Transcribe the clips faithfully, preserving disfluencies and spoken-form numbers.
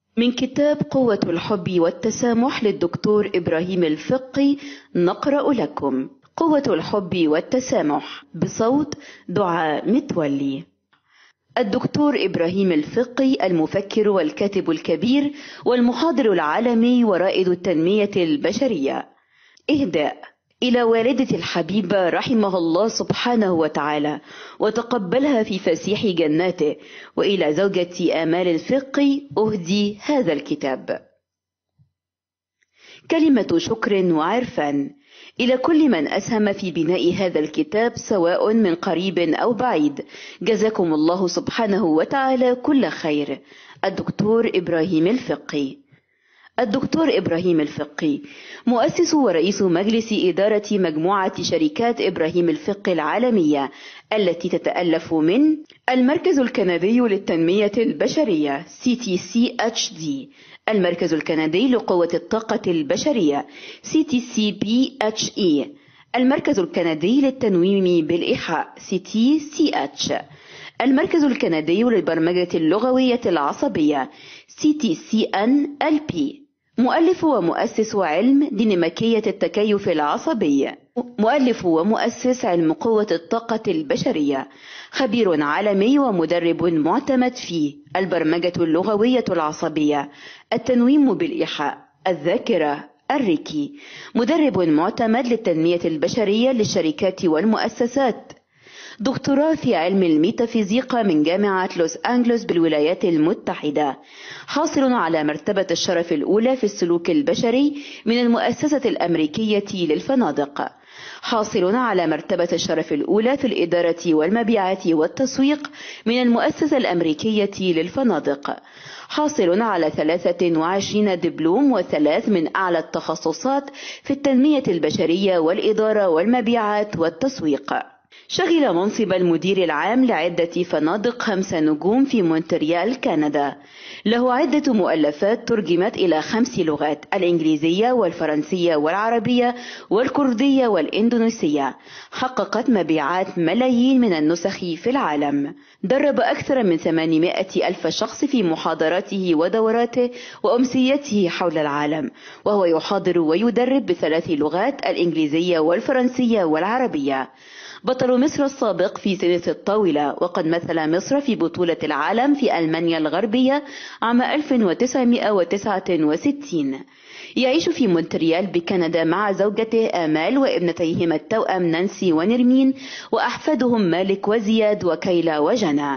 من كتاب قوة الحب والتسامح للدكتور إبراهيم الفقي نقرأ لكم قوة الحب والتسامح بصوت دعاء متولي. الدكتور إبراهيم الفقي المفكر والكاتب الكبير والمحاضر العالمي ورائد التنمية البشرية. إهداء إلى والدتي الحبيبة رحمها الله سبحانه وتعالى وتقبلها في فسيح جناته، وإلى زوجتي آمال الفقي أهدي هذا الكتاب. كلمة شكر وعرفان إلى كل من أسهم في بناء هذا الكتاب سواء من قريب أو بعيد، جزاكم الله سبحانه وتعالى كل خير. الدكتور إبراهيم الفقي. الدكتور إبراهيم الفقي مؤسس ورئيس مجلس إدارة مجموعة شركات إبراهيم الفقي العالمية التي تتألف من المركز الكندي للتنمية البشرية سي تي سي إتش دي، المركز الكندي لقوة الطاقة البشرية سي تي سي بي إتش إي، المركز الكندي للتنويم بالإيحاء سي تي سي إتش، المركز الكندي للبرمجة اللغوية العصبية سي تي سي إن إل بي. مؤلف ومؤسس علم ديناميكية التكيف العصبي، مؤلف ومؤسس علم قوة الطاقة البشرية، خبير عالمي ومدرب معتمد في البرمجة اللغوية العصبية، التنويم بالإيحاء، الذاكرة، الريكي، مدرب معتمد للتنمية البشرية للشركات والمؤسسات، دكتوراه في علم الميتافيزيقا من جامعة لوس أنجلوس بالولايات المتحدة، حاصل على مرتبة الشرف الأولى في السلوك البشري من المؤسسة الأمريكية للفنادق، حاصل على مرتبة الشرف الأولى في الإدارة والمبيعات والتسويق من المؤسسة الأمريكية للفنادق، حاصل على ثلاثة وعشرين دبلوم وثلاث من أعلى التخصصات في التنمية البشرية والإدارة والمبيعات والتسويق. شغل منصب المدير العام لعدة فنادق خمس نجوم في مونتريال كندا. له عدة مؤلفات ترجمت إلى خمس لغات: الإنجليزية والفرنسية والعربية والكردية والإندونيسية. حققت مبيعات ملايين من النسخ في العالم. درب أكثر من ثمانمائة ألف شخص في محاضراته ودوراته وأمسيته حول العالم، وهو يحاضر ويدرب بثلاث لغات: الإنجليزية والفرنسية والعربية. بطل مصر السابق في تنس الطاولة، وقد مثل مصر في بطولة العالم في ألمانيا الغربية عام ألف وتسعمائة وتسعة وستين. يعيش في مونتريال بكندا مع زوجته آمال وابنتيهما التوأم نانسي ونرمين وأحفادهم مالك وزياد وكيلا وجنى.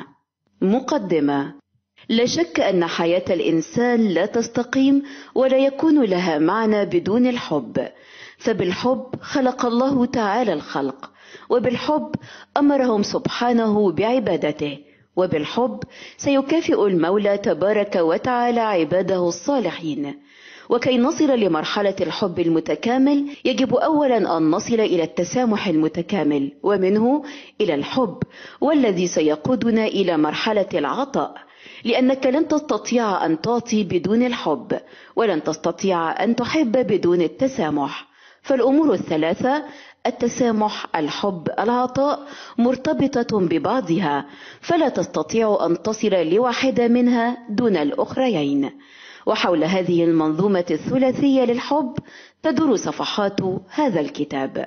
مقدمة. لا شك أن حياة الإنسان لا تستقيم ولا يكون لها معنى بدون الحب، فبالحب خلق الله تعالى الخلق، وبالحب أمرهم سبحانه بعبادته، وبالحب سيكافئ المولى تبارك وتعالى عباده الصالحين. وكي نصل لمرحلة الحب المتكامل يجب أولا أن نصل إلى التسامح المتكامل، ومنه إلى الحب، والذي سيقودنا إلى مرحلة العطاء، لأنك لن تستطيع أن تعطي بدون الحب، ولن تستطيع أن تحب بدون التسامح. فالأمور الثلاثة: التسامح، الحب، العطاء، مرتبطة ببعضها، فلا تستطيع أن تصل لواحدة منها دون الأخريين. وحول هذه المنظومة الثلاثية للحب تدور صفحات هذا الكتاب.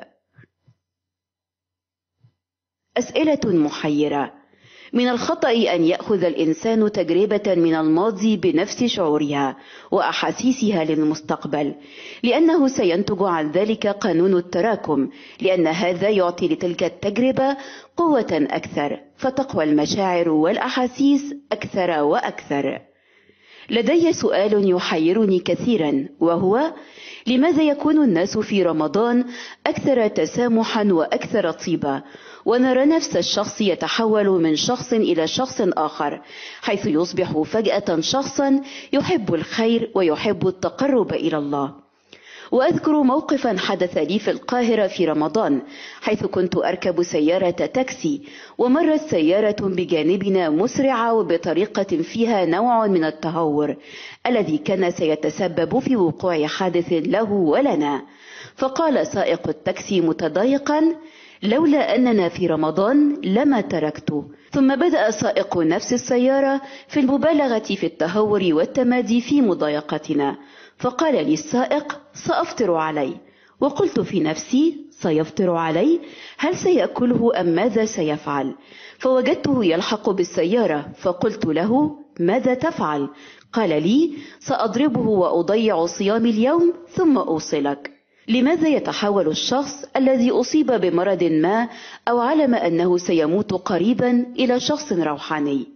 أسئلة محيرة. من الخطأ أن يأخذ الإنسان تجربة من الماضي بنفس شعورها وأحاسيسها للمستقبل، لأنه سينتج عن ذلك قانون التراكم، لأن هذا يعطي لتلك التجربة قوة أكثر، فتقوى المشاعر والأحاسيس أكثر وأكثر. لدي سؤال يحيرني كثيرا، وهو: لماذا يكون الناس في رمضان أكثر تسامحا وأكثر طيبة، ونرى نفس الشخص يتحول من شخص إلى شخص آخر، حيث يصبح فجأة شخصا يحب الخير ويحب التقرب إلى الله؟ وأذكر موقفا حدث لي في القاهرة في رمضان، حيث كنت أركب سيارة تاكسي، ومرت سيارة بجانبنا مسرعة وبطريقة فيها نوع من التهور الذي كان سيتسبب في وقوع حادث له ولنا. فقال سائق التاكسي متضايقا: لولا أننا في رمضان لما تركته. ثم بدأ سائق نفس السيارة في المبالغة في التهور والتمادي في مضايقتنا، فقال لي السائق: سأفطر علي. وقلت في نفسي: سيفطر علي؟ هل سيأكله أم ماذا سيفعل؟ فوجدته يلحق بالسيارة، فقلت له: ماذا تفعل؟ قال لي: سأضربه وأضيع صيام اليوم ثم أوصلك. لماذا يتحول الشخص الذي أصيب بمرض ما أو علم أنه سيموت قريبا إلى شخص روحاني؟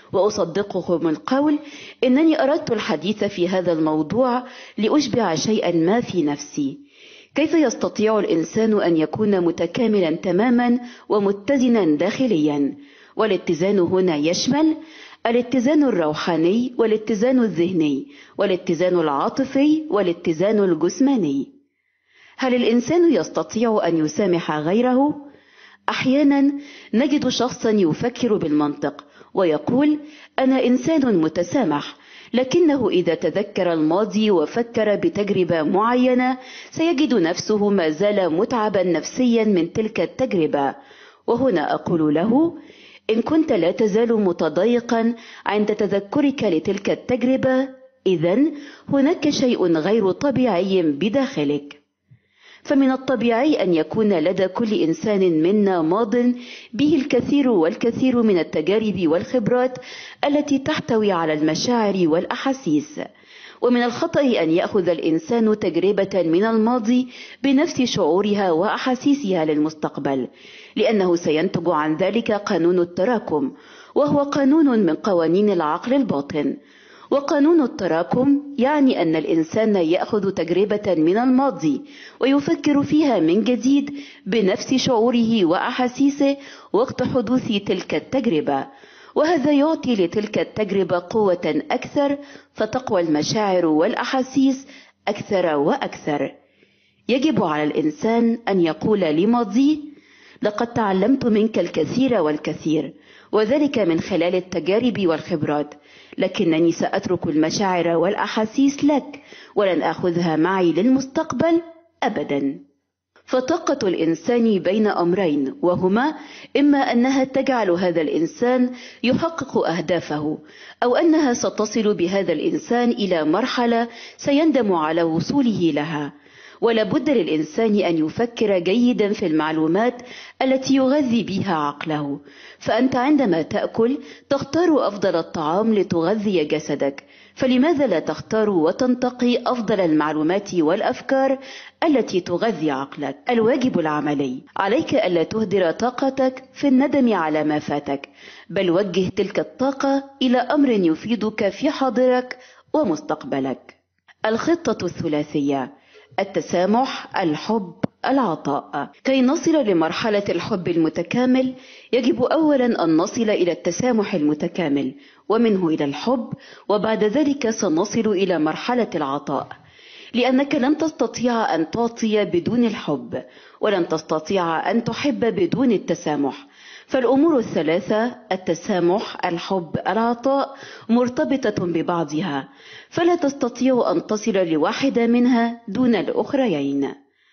وأصدقكم القول إنني أردت الحديث في هذا الموضوع لأشبع شيئا ما في نفسي. كيف يستطيع الإنسان أن يكون متكاملا تماما ومتزنا داخليا؟ والاتزان هنا يشمل الاتزان الروحاني والاتزان الذهني والاتزان العاطفي والاتزان الجسماني. هل الإنسان يستطيع أن يسامح غيره؟ أحيانا نجد شخصا يفكر بالمنطق ويقول: أنا إنسان متسامح، لكنه إذا تذكر الماضي وفكر بتجربة معينة سيجد نفسه ما زال متعبا نفسيا من تلك التجربة. وهنا أقول له: إن كنت لا تزال متضايقا عند تذكرك لتلك التجربة، إذن هناك شيء غير طبيعي بداخلك. فمن الطبيعي أن يكون لدى كل إنسان منا ماض به الكثير والكثير من التجارب والخبرات التي تحتوي على المشاعر والأحاسيس. ومن الخطأ أن يأخذ الإنسان تجربة من الماضي بنفس شعورها وأحاسيسها للمستقبل، لأنه سينتج عن ذلك قانون التراكم، وهو قانون من قوانين العقل الباطن. وقانون التراكم يعني أن الإنسان يأخذ تجربة من الماضي ويفكر فيها من جديد بنفس شعوره وأحاسيسه وقت حدوث تلك التجربة، وهذا يعطي لتلك التجربة قوة أكثر، فتقوى المشاعر والأحاسيس أكثر وأكثر. يجب على الإنسان أن يقول لماضيه: لقد تعلمت منك الكثير والكثير، وذلك من خلال التجارب والخبرات، لكنني سأترك المشاعر والأحاسيس لك ولن أخذها معي للمستقبل أبدا. فطاقة الإنسان بين أمرين، وهما إما أنها تجعل هذا الإنسان يحقق أهدافه، أو أنها ستصل بهذا الإنسان إلى مرحلة سيندم على وصوله لها. ولا بد للإنسان أن يفكر جيدا في المعلومات التي يغذي بها عقله. فأنت عندما تأكل تختار أفضل الطعام لتغذي جسدك، فلماذا لا تختار وتنتقي أفضل المعلومات والأفكار التي تغذي عقلك؟ الواجب العملي: عليك ألا تهدر طاقتك في الندم على ما فاتك، بل وجه تلك الطاقة إلى أمر يفيدك في حاضرك ومستقبلك. الخطة الثلاثية: التسامح، الحب، العطاء. كي نصل لمرحلة الحب المتكامل يجب أولا أن نصل إلى التسامح المتكامل، ومنه إلى الحب، وبعد ذلك سنصل إلى مرحلة العطاء. لأنك لن تستطيع أن تعطي بدون الحب، ولن تستطيع أن تحب بدون التسامح. فالأمور الثلاثة: التسامح، الحب، العطاء، مرتبطة ببعضها، فلا تستطيع أن تصل لواحدة منها دون الأخريين.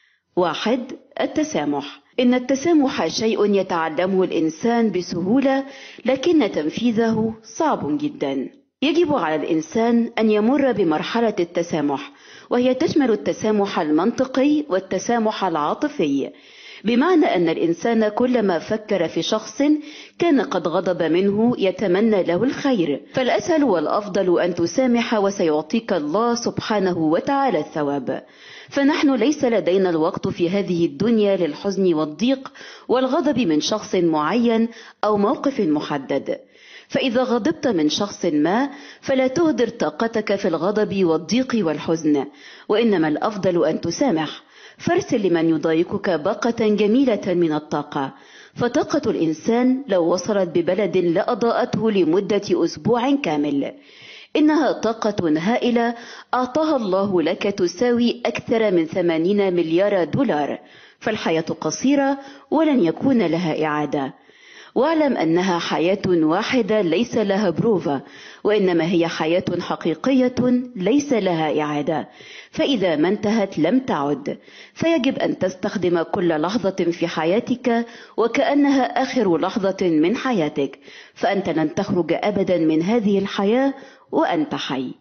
واحد: التسامح. إن التسامح شيء يتعلمه الإنسان بسهولة، لكن تنفيذه صعب جدا. يجب على الإنسان أن يمر بمرحلة التسامح، وهي تشمل التسامح المنطقي والتسامح العاطفي، بمعنى أن الإنسان كلما فكر في شخص كان قد غضب منه يتمنى له الخير، فالأسهل والأفضل أن تسامح وسيعطيك الله سبحانه وتعالى الثواب. فنحن ليس لدينا الوقت في هذه الدنيا للحزن والضيق والغضب من شخص معين أو موقف محدد. فإذا غضبت من شخص ما فلا تهدر طاقتك في الغضب والضيق والحزن، وإنما الأفضل أن تسامح. فارسل لمن يضايقك باقة جميلة من الطاقة، فطاقة الإنسان لو وصلت ببلد لأضاءته لمدة أسبوع كامل. إنها طاقة هائلة أعطاها الله لك، تساوي أكثر من ثمانين مليار دولار. فالحياة قصيرة ولن يكون لها إعادة. واعلم أنها حياة واحدة ليس لها بروفا، وإنما هي حياة حقيقية ليس لها إعادة، فإذا ما انتهت لم تعد، فيجب أن تستخدم كل لحظة في حياتك وكأنها آخر لحظة من حياتك، فأنت لن تخرج أبدا من هذه الحياة وأنت حي.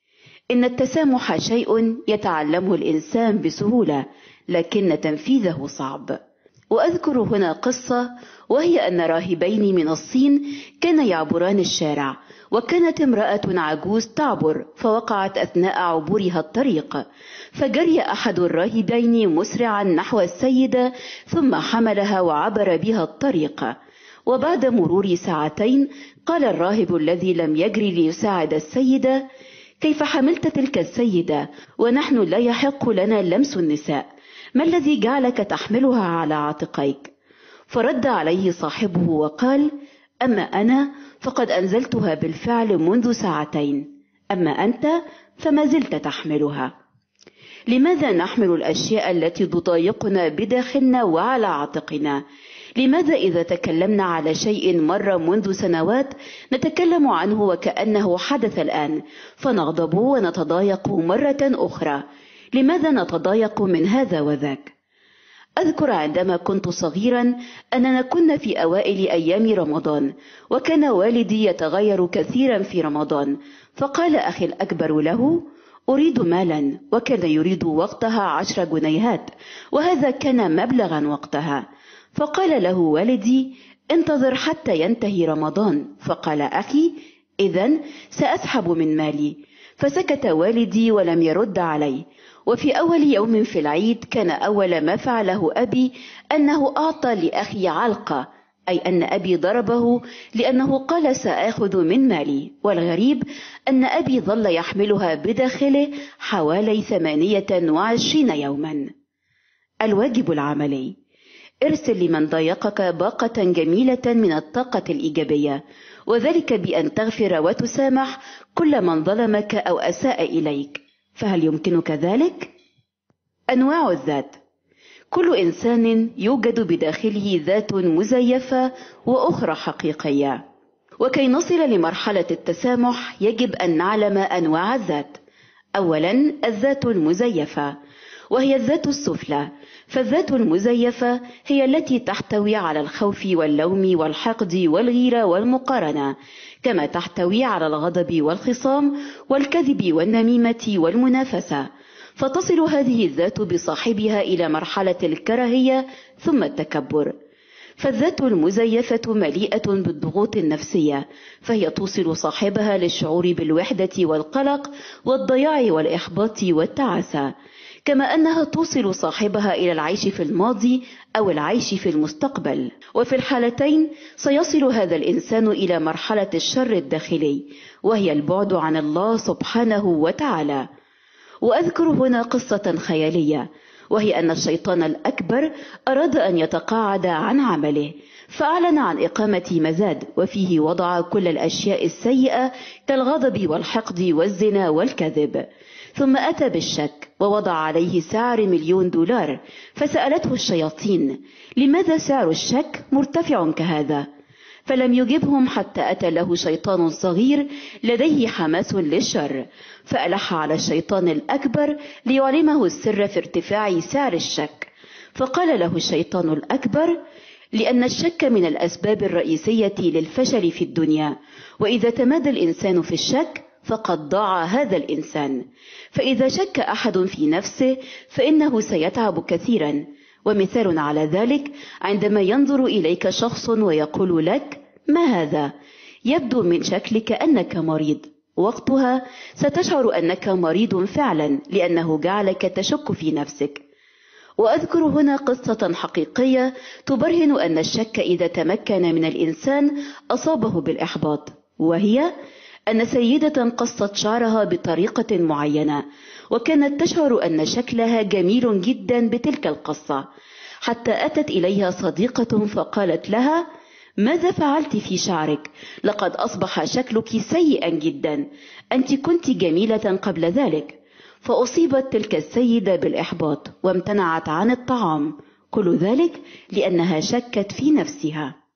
إن التسامح شيء يتعلمه الإنسان بسهولة، لكن تنفيذه صعب. وأذكر هنا قصة، وهي أن راهبين من الصين كان يعبران الشارع، وكانت امرأة عجوز تعبر، فوقعت أثناء عبورها الطريق، فجري أحد الراهبين مسرعا نحو السيدة ثم حملها وعبر بها الطريق. وبعد مرور ساعتين قال الراهب الذي لم يجري ليساعد السيدة: كيف حملت تلك السيدة ونحن لا يحق لنا لمس النساء؟ ما الذي جعلك تحملها على عاتقيك؟ فرد عليه صاحبه وقال: أما أنا فقد أنزلتها بالفعل منذ ساعتين، أما أنت فما زلت تحملها. لماذا نحمل الأشياء التي تضايقنا بداخلنا وعلى عاتقنا؟ لماذا إذا تكلمنا على شيء مر منذ سنوات نتكلم عنه وكأنه حدث الآن، فنغضب ونتضايق مرة أخرى؟ لماذا نتضايق من هذا وذاك؟ أذكر عندما كنت صغيرا أننا كنا في أوائل أيام رمضان، وكان والدي يتغير كثيرا في رمضان، فقال أخي الأكبر له: أريد مالا، وكان يريد وقتها عشر جنيهات، وهذا كان مبلغا وقتها. فقال له والدي: انتظر حتى ينتهي رمضان. فقال أخي: إذن سأسحب من مالي. فسكت والدي ولم يرد علي. وفي أول يوم في العيد كان أول ما فعله أبي أنه أعطى لأخي علقة، أي أن أبي ضربه لأنه قال سآخذ من مالي. والغريب أن أبي ظل يحملها بداخله حوالي ثمانية وعشرين يوما. الواجب العملي: ارسل لمن ضايقك باقة جميلة من الطاقة الإيجابية، وذلك بأن تغفر وتسامح كل من ظلمك أو أساء إليك. فهل يمكنك ذلك؟ أنواع الذات: كل إنسان يوجد بداخله ذات مزيفة وأخرى حقيقية. وكي نصل لمرحلة التسامح يجب أن نعلم أنواع الذات. أولا، الذات المزيفة، وهي الذات السفلى. فالذات المزيفة هي التي تحتوي على الخوف واللوم والحقد والغيرة والمقارنة، كما تحتوي على الغضب والخصام والكذب والنميمة والمنافسة، فتصل هذه الذات بصاحبها إلى مرحلة الكراهية ثم التكبر. فالذات المزيفة مليئة بالضغوط النفسية، فهي توصل صاحبها للشعور بالوحدة والقلق والضياع والإحباط والتعاسة، كما أنها توصل صاحبها إلى العيش في الماضي أو العيش في المستقبل. وفي الحالتين سيصل هذا الإنسان إلى مرحلة الشر الداخلي، وهي البعد عن الله سبحانه وتعالى. وأذكر هنا قصة خيالية، وهي أن الشيطان الأكبر أراد أن يتقاعد عن عمله، فأعلن عن إقامة مزاد، وفيه وضع كل الأشياء السيئة كالغضب والحقد والزنا والكذب. ثم أتى بالشك ووضع عليه سعر مليون دولار، فسألته الشياطين: لماذا سعر الشك مرتفع كهذا؟ فلم يجبهم حتى أتى له شيطان صغير لديه حماس للشر، فألح على الشيطان الأكبر ليعلمه السر في ارتفاع سعر الشك. فقال له الشيطان الأكبر: لأن الشك من الأسباب الرئيسية للفشل في الدنيا، وإذا تمادى الإنسان في الشك فقد ضاع هذا الإنسان. فإذا شك أحد في نفسه فإنه سيتعب كثيرا. ومثال على ذلك عندما ينظر إليك شخص ويقول لك: ما هذا؟ يبدو من شكلك أنك مريض. وقتها ستشعر أنك مريض فعلا، لأنه جعلك تشك في نفسك. وأذكر هنا قصة حقيقية تبرهن أن الشك إذا تمكن من الإنسان أصابه بالإحباط، وهي أن سيدة قصت شعرها بطريقة معينة، وكانت تشعر أن شكلها جميل جدا بتلك القصة، حتى أتت إليها صديقة فقالت لها: ماذا فعلت في شعرك؟ لقد أصبح شكلك سيئا جدا، أنت كنت جميلة قبل ذلك. فأصيبت تلك السيدة بالإحباط وامتنعت عن الطعام، كل ذلك لأنها شكت في نفسها.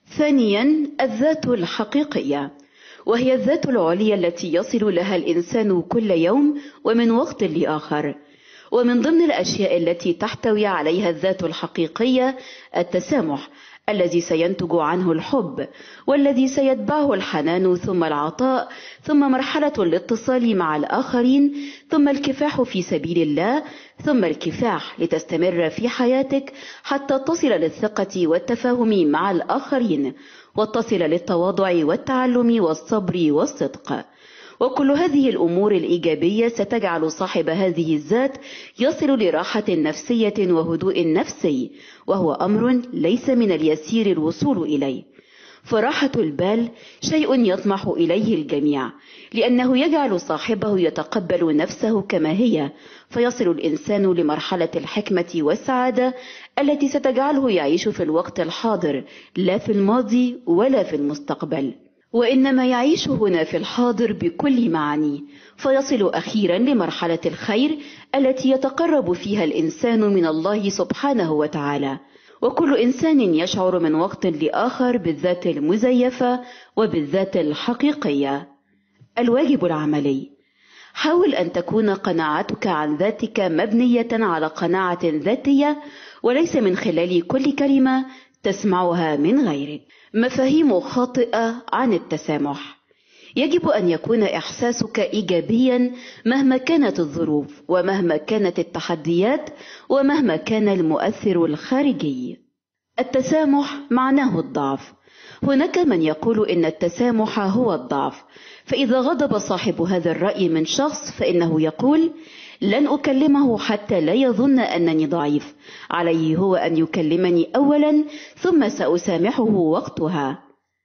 ثانيا، الذات الحقيقية، وهي الذات العليا التي يصل لها الإنسان كل يوم ومن وقت لآخر. ومن ضمن الأشياء التي تحتوي عليها الذات الحقيقية التسامح، الذي سينتج عنه الحب، والذي سيتبعه الحنان ثم العطاء، ثم مرحلة الاتصال مع الآخرين، ثم الكفاح في سبيل الله، ثم الكفاح لتستمر في حياتك حتى تصل للثقة والتفاهم مع الآخرين، وتصل للتواضع والتعلم والصبر والصدق. وكل هذه الأمور الإيجابية ستجعل صاحب هذه الذات يصل لراحة نفسية وهدوء نفسي، وهو أمر ليس من اليسير الوصول إليه. فراحة البال شيء يطمح إليه الجميع، لأنه يجعل صاحبه يتقبل نفسه كما هي، فيصل الإنسان لمرحلة الحكمة والسعادة التي ستجعله يعيش في الوقت الحاضر، لا في الماضي ولا في المستقبل، وإنما يعيش هنا في الحاضر بكل معانيه، فيصل أخيرا لمرحلة الخير التي يتقرب فيها الإنسان من الله سبحانه وتعالى. وكل إنسان يشعر من وقت لآخر بالذات المزيفة وبالذات الحقيقية. الواجب العملي: حاول أن تكون قناعتك عن ذاتك مبنية على قناعة ذاتية، وليس من خلال كل كلمة تسمعها من غيرك. مفاهيم خاطئة عن التسامح: يجب أن يكون إحساسك إيجابيا مهما كانت الظروف، ومهما كانت التحديات، ومهما كان المؤثر الخارجي. التسامح معناه الضعف. هناك من يقول إن التسامح هو الضعف، فإذا غضب صاحب هذا الرأي من شخص فإنه يقول: لن أكلمه حتى لا يظن أنني ضعيف، عليه هو أن يكلمني أولا ثم سأسامحه وقتها.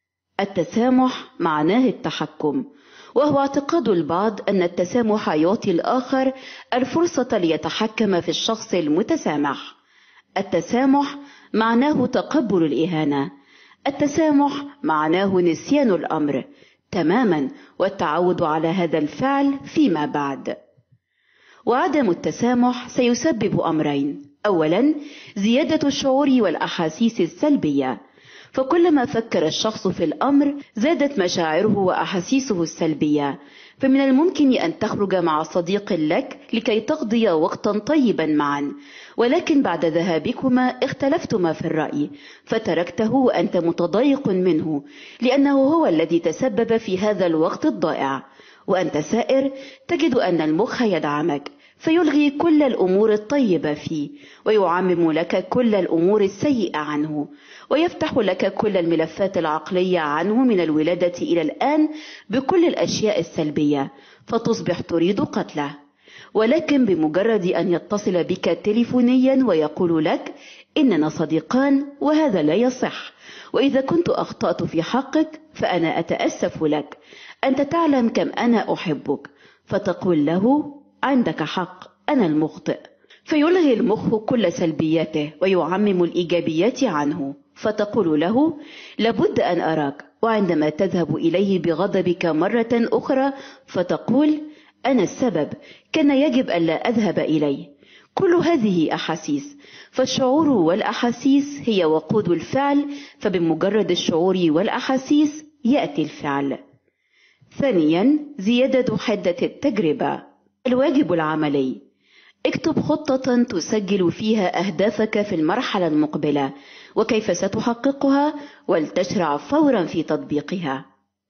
التسامح معناه التحكم، وهو اعتقاد البعض أن التسامح يعطي الآخر الفرصة ليتحكم في الشخص المتسامح. التسامح معناه تقبل الإهانة. التسامح معناه نسيان الأمر تماما والتعود على هذا الفعل فيما بعد. وعدم التسامح سيسبب أمرين: أولا، زيادة الشعور والأحاسيس السلبية، فكلما فكر الشخص في الأمر زادت مشاعره وأحاسيسه السلبية، فمن الممكن أن تخرج مع صديق لك لكي تقضي وقتا طيبا معا، ولكن بعد ذهابكما اختلفتما في الرأي، فتركته وأنت متضايق منه لأنه هو الذي تسبب في هذا الوقت الضائع، وأنت سائر تجد أن المخ يدعمك فيلغي كل الأمور الطيبة فيه، ويعمم لك كل الأمور السيئة عنه، ويفتح لك كل الملفات العقلية عنه من الولادة إلى الآن بكل الأشياء السلبية، فتصبح تريد قتله. ولكن بمجرد أن يتصل بك تليفونيا ويقول لك: إننا صديقان وهذا لا يصح، وإذا كنت أخطأت في حقك فأنا أتأسف لك، أنت تعلم كم أنا أحبك، فتقول له: عندك حق، أنا المخطئ، فيلغي المخ كل سلبياته ويعمم الإيجابيات عنه، فتقول له: لابد أن أراك، وعندما تذهب إليه بغضبك مرة أخرى فتقول: أنا السبب، كان يجب ألا أذهب إليه. كل هذه أحاسيس، فالشعور والأحاسيس هي وقود الفعل، فبمجرد الشعور والأحاسيس يأتي الفعل. ثانيا، زيادة حدة التجربة. الواجب العملي: اكتب خطة تسجل فيها أهدافك في المرحلة المقبلة وكيف ستحققها، ولتشرع فورا في تطبيقها.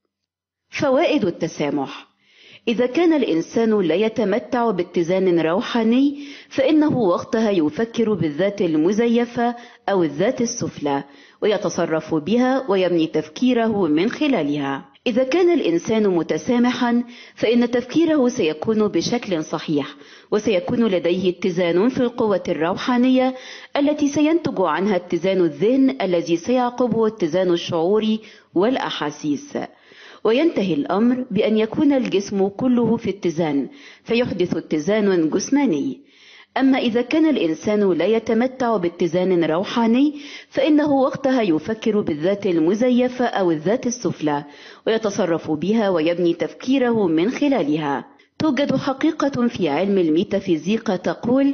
فوائد التسامح: إذا كان الإنسان لا يتمتع باتزان روحاني فإنه وقتها يفكر بالذات المزيفة أو الذات السفلى ويتصرف بها ويبني تفكيره من خلالها. إذا كان الإنسان متسامحا فإن تفكيره سيكون بشكل صحيح، وسيكون لديه اتزان في القوة الروحانية التي سينتج عنها اتزان الذهن الذي سيعقبه اتزان الشعور والأحاسيس، وينتهي الأمر بأن يكون الجسم كله في اتزان فيحدث اتزان جسماني. أما إذا كان الإنسان لا يتمتع باتزان روحاني فإنه وقتها يفكر بالذات المزيفة أو الذات السفلى ويتصرف بها ويبني تفكيره من خلالها. توجد حقيقة في علم الميتافيزيقا تقول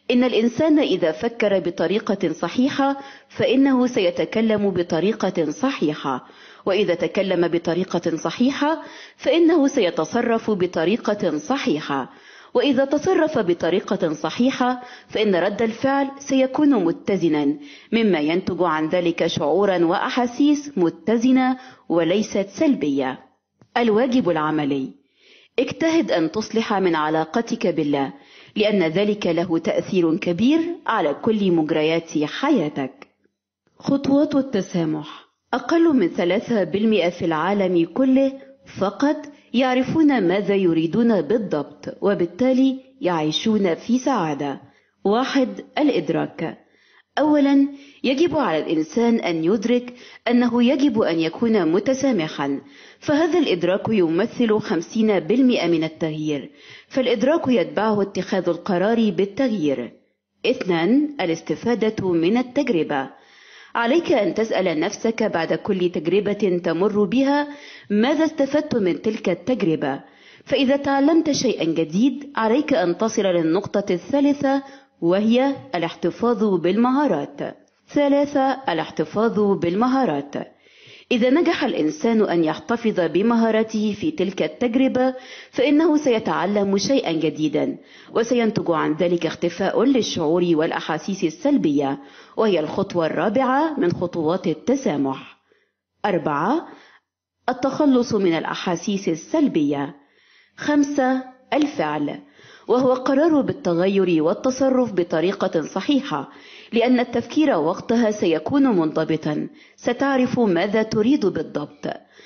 إن الإنسان إذا فكر بطريقة صحيحة فإنه سيتكلم بطريقة صحيحة، وإذا تكلم بطريقة صحيحة فإنه سيتصرف بطريقة صحيحة، وإذا تصرف بطريقة صحيحة فإن رد الفعل سيكون متزنا، مما ينتج عن ذلك شعورا وأحاسيس متزنة وليست سلبية. الواجب العملي: اجتهد أن تصلح من علاقتك بالله، لأن ذلك له تأثير كبير على كل مجريات حياتك. خطوات التسامح: أقل من ثلاثة بالمئة في العالم كله فقط يعرفون ماذا يريدون بالضبط، وبالتالي يعيشون في سعادة. واحد. الإدراك: أولا يجب على الإنسان أن يدرك أنه يجب أن يكون متسامحا، فهذا الإدراك يمثل خمسين بالمئة من التغيير، فالإدراك يتبعه اتخاذ القرار بالتغيير. اثنان. الاستفادة من التجربة: عليك أن تسأل نفسك بعد كل تجربة تمر بها ماذا استفدت من تلك التجربة، فإذا تعلمت شيئا جديد عليك أن تصل للنقطة الثالثة، وهي الاحتفاظ بالمهارات. ثلاثة. الاحتفاظ بالمهارات: إذا نجح الإنسان أن يحتفظ بمهارته في تلك التجربة فإنه سيتعلم شيئا جديدا، وسينتج عن ذلك اختفاء للشعور والأحاسيس السلبية، وهي الخطوة الرابعة من خطوات التسامح. أربعة. التخلص من الأحاسيس السلبية. خمسة. الفعل، وهو القرار بالتغير والتصرف بطريقة صحيحة، لأن التفكير وقتها سيكون منضبطا، ستعرف ماذا تريد بالضبط.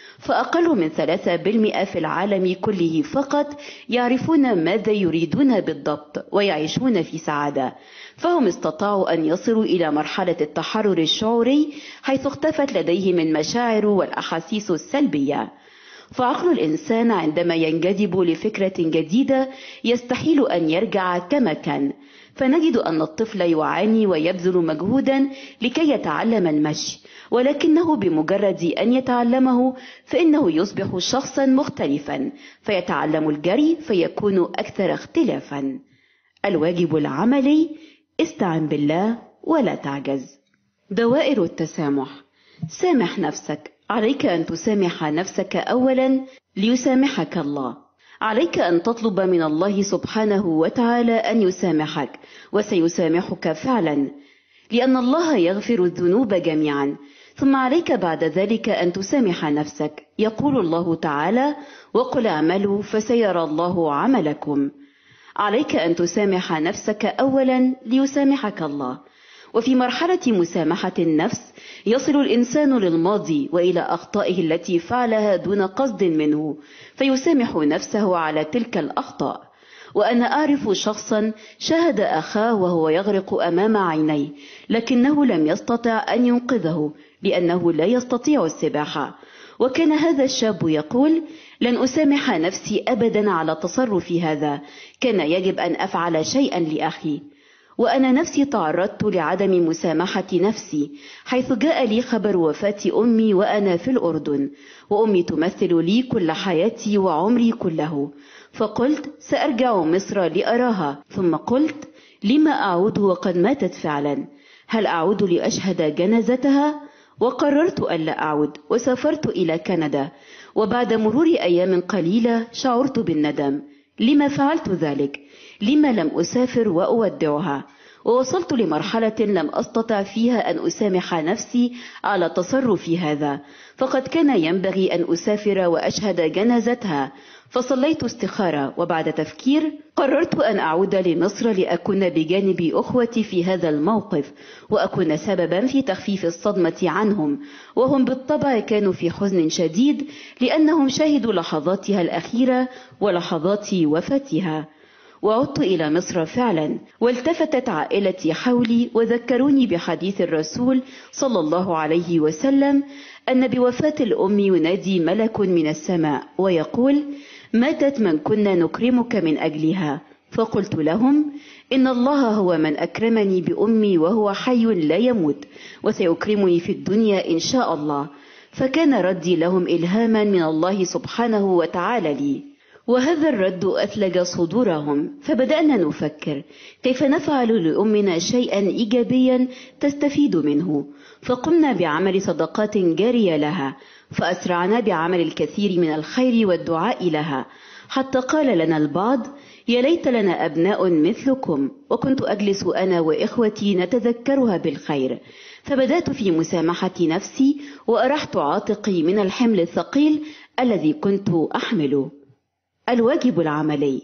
فأقل من ثلاثة بالمئة في العالم كله فقط يعرفون ماذا يريدون بالضبط ويعيشون في سعادة، فهم استطاعوا أن يصلوا إلى مرحلة التحرر الشعوري، حيث اختفت لديهم المشاعر والأحاسيس السلبية. فعقل الإنسان عندما ينجذب لفكرة جديدة يستحيل أن يرجع كما كان، فنجد أن الطفل يعاني ويبذل مجهودا لكي يتعلم المشي، ولكنه بمجرد أن يتعلمه فإنه يصبح شخصا مختلفا، فيتعلم الجري فيكون أكثر اختلافا. الواجب العملي: استعن بالله ولا تعجز. دوائر التسامح: سامح نفسك. عليك أن تسامح نفسك أولا ليسامحك الله. عليك أن تطلب من الله سبحانه وتعالى أن يسامحك، وسيسامحك فعلا، لأن الله يغفر الذنوب جميعا. ثم عليك بعد ذلك أن تسامح نفسك. يقول الله تعالى: وقل اعملوا فسيرى الله عملكم. عليك أن تسامح نفسك أولا ليسامحك الله. وفي مرحلة مسامحة النفس يصل الإنسان للماضي وإلى أخطائه التي فعلها دون قصد منه، فيسامح نفسه على تلك الأخطاء. وأنا أعرف شخصا شاهد أخاه وهو يغرق أمام عينيه، لكنه لم يستطع أن ينقذه لأنه لا يستطيع السباحة، وكان هذا الشاب يقول: لن أسامح نفسي أبدا على تصرفي هذا، كان يجب أن أفعل شيئا لأخي. وأنا نفسي تعرضت لعدم مسامحة نفسي، حيث جاء لي خبر وفاة أمي وأنا في الأردن، وأمي تمثل لي كل حياتي وعمري كله، فقلت سأرجع مصر لأراها، ثم قلت لما أعود وقد ماتت فعلا؟ هل أعود لأشهد جنازتها؟ وقررت ألا أعود، وسافرت إلى كندا، وبعد مرور أيام قليلة شعرت بالندم. لما فعلت ذلك؟ لما لم أسافر وأودعها؟ ووصلت لمرحلة لم أستطع فيها أن أسامح نفسي على تصرفي هذا، فقد كان ينبغي أن أسافر وأشهد جنازتها. فصليت استخارة، وبعد تفكير قررت أن أعود لمصر لأكون بجانب أخوتي في هذا الموقف، وأكون سببا في تخفيف الصدمة عنهم، وهم بالطبع كانوا في حزن شديد لأنهم شهدوا لحظاتها الأخيرة ولحظات وفاتها. وعدت إلى مصر فعلا، والتفتت عائلتي حولي وذكروني بحديث الرسول صلى الله عليه وسلم أن بوفاة الأم ينادي ملك من السماء ويقول: ماتت من كنا نكرمك من أجلها. فقلت لهم: إن الله هو من أكرمني بأمي وهو حي لا يموت، وسيكرمني في الدنيا إن شاء الله. فكان ردي لهم إلهاما من الله سبحانه وتعالى لي. وهذا الرد أثلج صدورهم، فبدأنا نفكر كيف نفعل لأمنا شيئا إيجابيا تستفيد منه، فقمنا بعمل صدقات جارية لها، فأسرعنا بعمل الكثير من الخير والدعاء لها، حتى قال لنا البعض: يا ليت لنا أبناء مثلكم. وكنت أجلس أنا وإخوتي نتذكرها بالخير، فبدأت في مسامحة نفسي وأرحت عاتقي من الحمل الثقيل الذي كنت أحمله. الواجب العملي: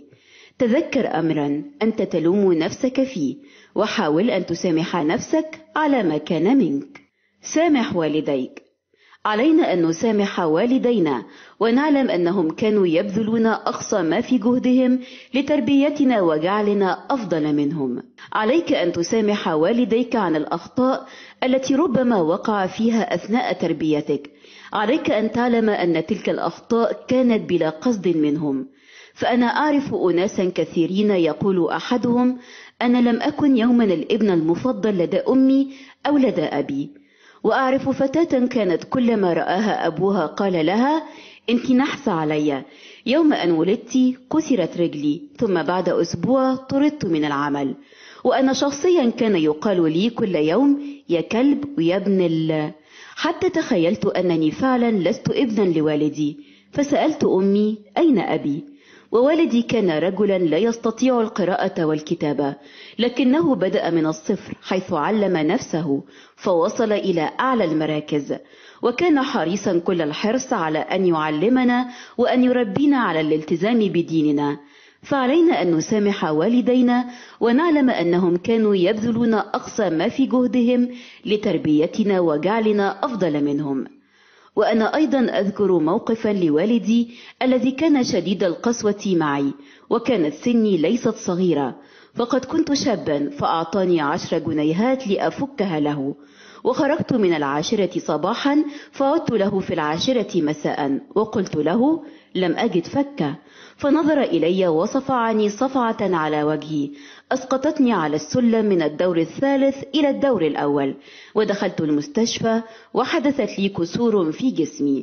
تذكر أمرا أنت تلوم نفسك فيه، وحاول أن تسامح نفسك على ما كان منك. سامح والديك. علينا أن نسامح والدينا ونعلم أنهم كانوا يبذلون أقصى ما في جهدهم لتربيتنا وجعلنا أفضل منهم. عليك أن تسامح والديك عن الأخطاء التي ربما وقع فيها أثناء تربيتك. عليك أن تعلم أن تلك الأخطاء كانت بلا قصد منهم، فأنا أعرف أناسا كثيرين يقول أحدهم: أنا لم أكن يوما الابن المفضل لدى أمي أو لدى أبي. وأعرف فتاة كانت كلما رآها أبوها قال لها: أنت نحس علي. يوم أن ولدت كسرت رجلي، ثم بعد أسبوع طردت من العمل. وأنا شخصيا كان يقال لي كل يوم: يا كلب ويا ابن ال... حتى تخيلت أنني فعلا لست ابنا لوالدي، فسألت أمي: أين أبي؟ ووالدي كان رجلا لا يستطيع القراءة والكتابة، لكنه بدأ من الصفر حيث علم نفسه فوصل إلى أعلى المراكز، وكان حريصا كل الحرص على أن يعلمنا وأن يربينا على الالتزام بديننا. فعلينا أن نسامح والدينا ونعلم أنهم كانوا يبذلون أقصى ما في جهدهم لتربيتنا وجعلنا أفضل منهم. وأنا أيضا أذكر موقفا لوالدي الذي كان شديد القسوة معي، وكانت سني ليست صغيرة، فقد كنت شابا، فأعطاني عشر جنيهات لأفكها له، وخرجت من العاشرة صباحا فعدت له في العاشرة مساء وقلت له: لم أجد فكة. فنظر إلي وصفعني صفعة على وجهي أسقطتني على السلم من الدور الثالث إلى الدور الأول، ودخلت المستشفى وحدثت لي كسور في جسمي.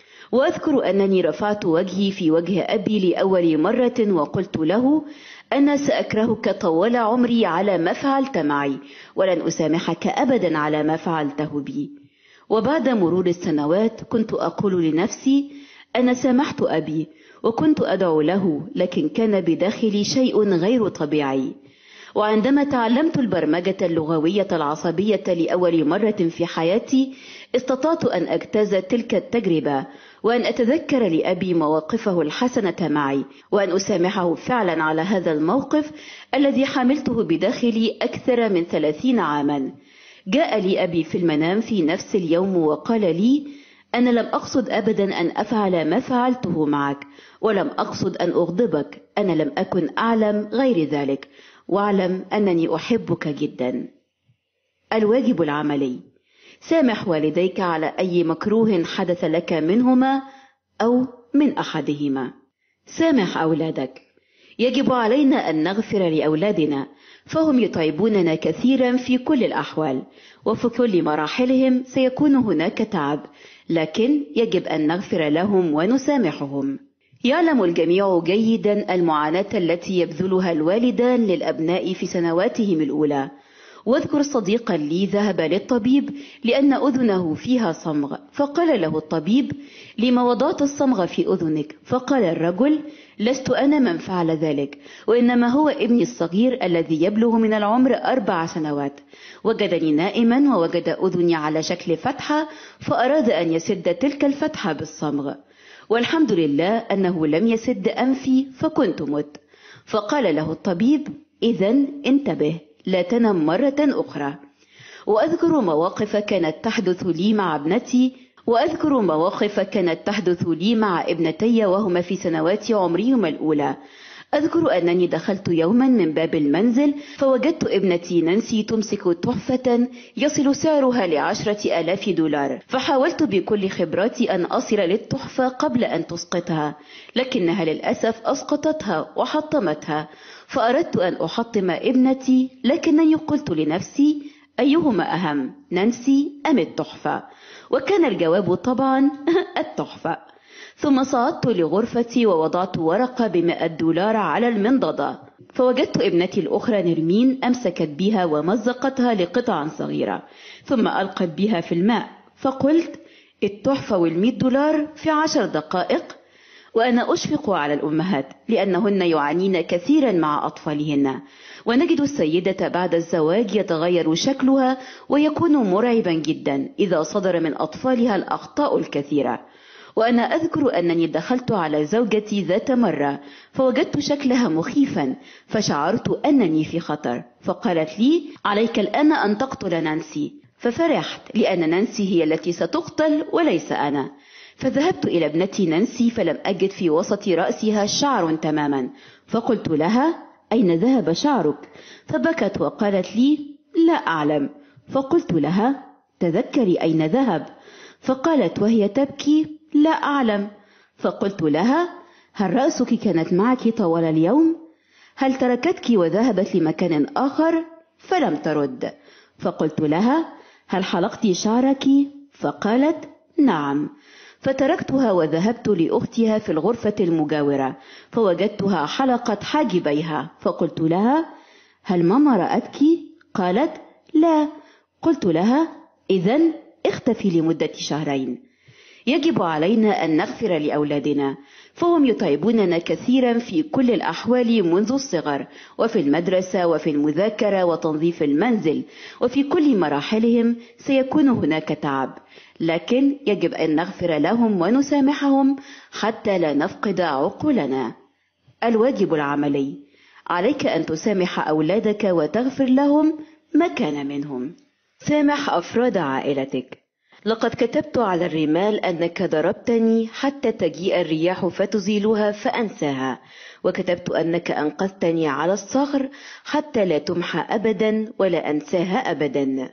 وأذكر أنني رفعت وجهي في وجه أبي لأول مرة وقلت له: أنا سأكرهك طوال عمري على ما فعلت معي، ولن أسامحك أبدا على ما فعلته بي. وبعد مرور السنوات كنت أقول لنفسي: أنا سامحت أبي وكنت أدعو له، لكن كان بداخلي شيء غير طبيعي. وعندما تعلمت البرمجة اللغوية العصبية لأول مرة في حياتي استطعت أن أجتاز تلك التجربة، وأن أتذكر لأبي مواقفه الحسنة معي، وأن أسامحه فعلا على هذا الموقف الذي حملته بداخلي أكثر من ثلاثين عاما. جاء لي أبي في المنام في نفس اليوم وقال لي: أنا لم أقصد أبدا أن أفعل ما فعلته معك، ولم أقصد أن أغضبك، أنا لم أكن أعلم غير ذلك، واعلم أنني أحبك جدا. الواجب العملي: سامح والديك على أي مكروه حدث لك منهما أو من أحدهما. سامح أولادك. يجب علينا أن نغفر لأولادنا، فهم يتعبوننا كثيرا في كل الأحوال، وفي كل مراحلهم سيكون هناك تعب، لكن يجب أن نغفر لهم ونسامحهم. يعلم الجميع جيدا المعاناة التي يبذلها الوالدان للأبناء في سنواتهم الأولى. واذكر صديقا لي ذهب للطبيب لأن أذنه فيها صمغ، فقال له الطبيب: لما وضعت الصمغ في أذنك؟ فقال الرجل: لست أنا من فعل ذلك، وإنما هو ابني الصغير الذي يبلغ من العمر أربع سنوات، وجدني نائما ووجد أذني على شكل فتحة، فأراد أن يسد تلك الفتحة بالصمغ، والحمد لله أنه لم يسد أنفي فكنت مت. فقال له الطبيب: إذن انتبه، لا تنم مرة أخرى. وأذكر مواقف كانت تحدث لي مع ابنتي وأذكر مواقف كانت تحدث لي مع ابنتي وهما في سنوات عمرهما الأولى. أذكر أنني دخلت يوما من باب المنزل فوجدت ابنتي نانسي تمسك تحفة يصل سعرها لعشرة آلاف دولار، فحاولت بكل خبراتي أن أصل للتحفة قبل أن تسقطها، لكنها للأسف أسقطتها وحطمتها. فأردت أن أحطم ابنتي، لكنني قلت لنفسي: أيهما أهم، نانسي أم التحفة؟ وكان الجواب طبعا التحفة. ثم صعدت لغرفتي ووضعت ورقة بمئة دولار على المنضدة، فوجدت ابنتي الأخرى نرمين أمسكت بها ومزقتها لقطع صغيرة ثم ألقت بها في الماء، فقلت التحفة والمئة دولار في عشر دقائق. وأنا أشفق على الأمهات لأنهن يعانين كثيرا مع أطفالهن، ونجد السيدة بعد الزواج يتغير شكلها ويكون مرعبا جدا إذا صدر من أطفالها الأخطاء الكثيرة. وأنا أذكر أنني دخلت على زوجتي ذات مرة فوجدت شكلها مخيفا، فشعرت أنني في خطر، فقالت لي عليك الآن أن تقتل نانسي، ففرحت لأن نانسي هي التي ستقتل وليس أنا. فذهبت إلى ابنتي نانسي فلم أجد في وسط رأسها شعر تماما، فقلت لها أين ذهب شعرك؟ فبكت وقالت لي لا أعلم. فقلت لها تذكري أين ذهب؟ فقالت وهي تبكي لا أعلم. فقلت لها هل رأسك كانت معك طوال اليوم؟ هل تركتك وذهبت لمكان آخر؟ فلم ترد. فقلت لها هل حلقت شعرك؟ فقالت نعم. فتركتها وذهبت لأختها في الغرفة المجاورة فوجدتها حلقت حاجبيها، فقلت لها هل ماما رأتك؟ قالت لا. قلت لها إذن اختفي لمدة شهرين. يجب علينا أن نغفر لأولادنا، فهم يتعبوننا كثيرا في كل الأحوال منذ الصغر، وفي المدرسة وفي المذاكرة وتنظيف المنزل، وفي كل مراحلهم سيكون هناك تعب، لكن يجب أن نغفر لهم ونسامحهم حتى لا نفقد عقولنا. الواجب العملي: عليك أن تسامح أولادك وتغفر لهم ما كان منهم. سامح أفراد عائلتك. لقد كتبت على الرمال أنك ضربتني حتى تجيء الرياح فتزيلها فأنساها، وكتبت أنك أنقذتني على الصخر حتى لا تمحى أبدا ولا أنساها أبدا.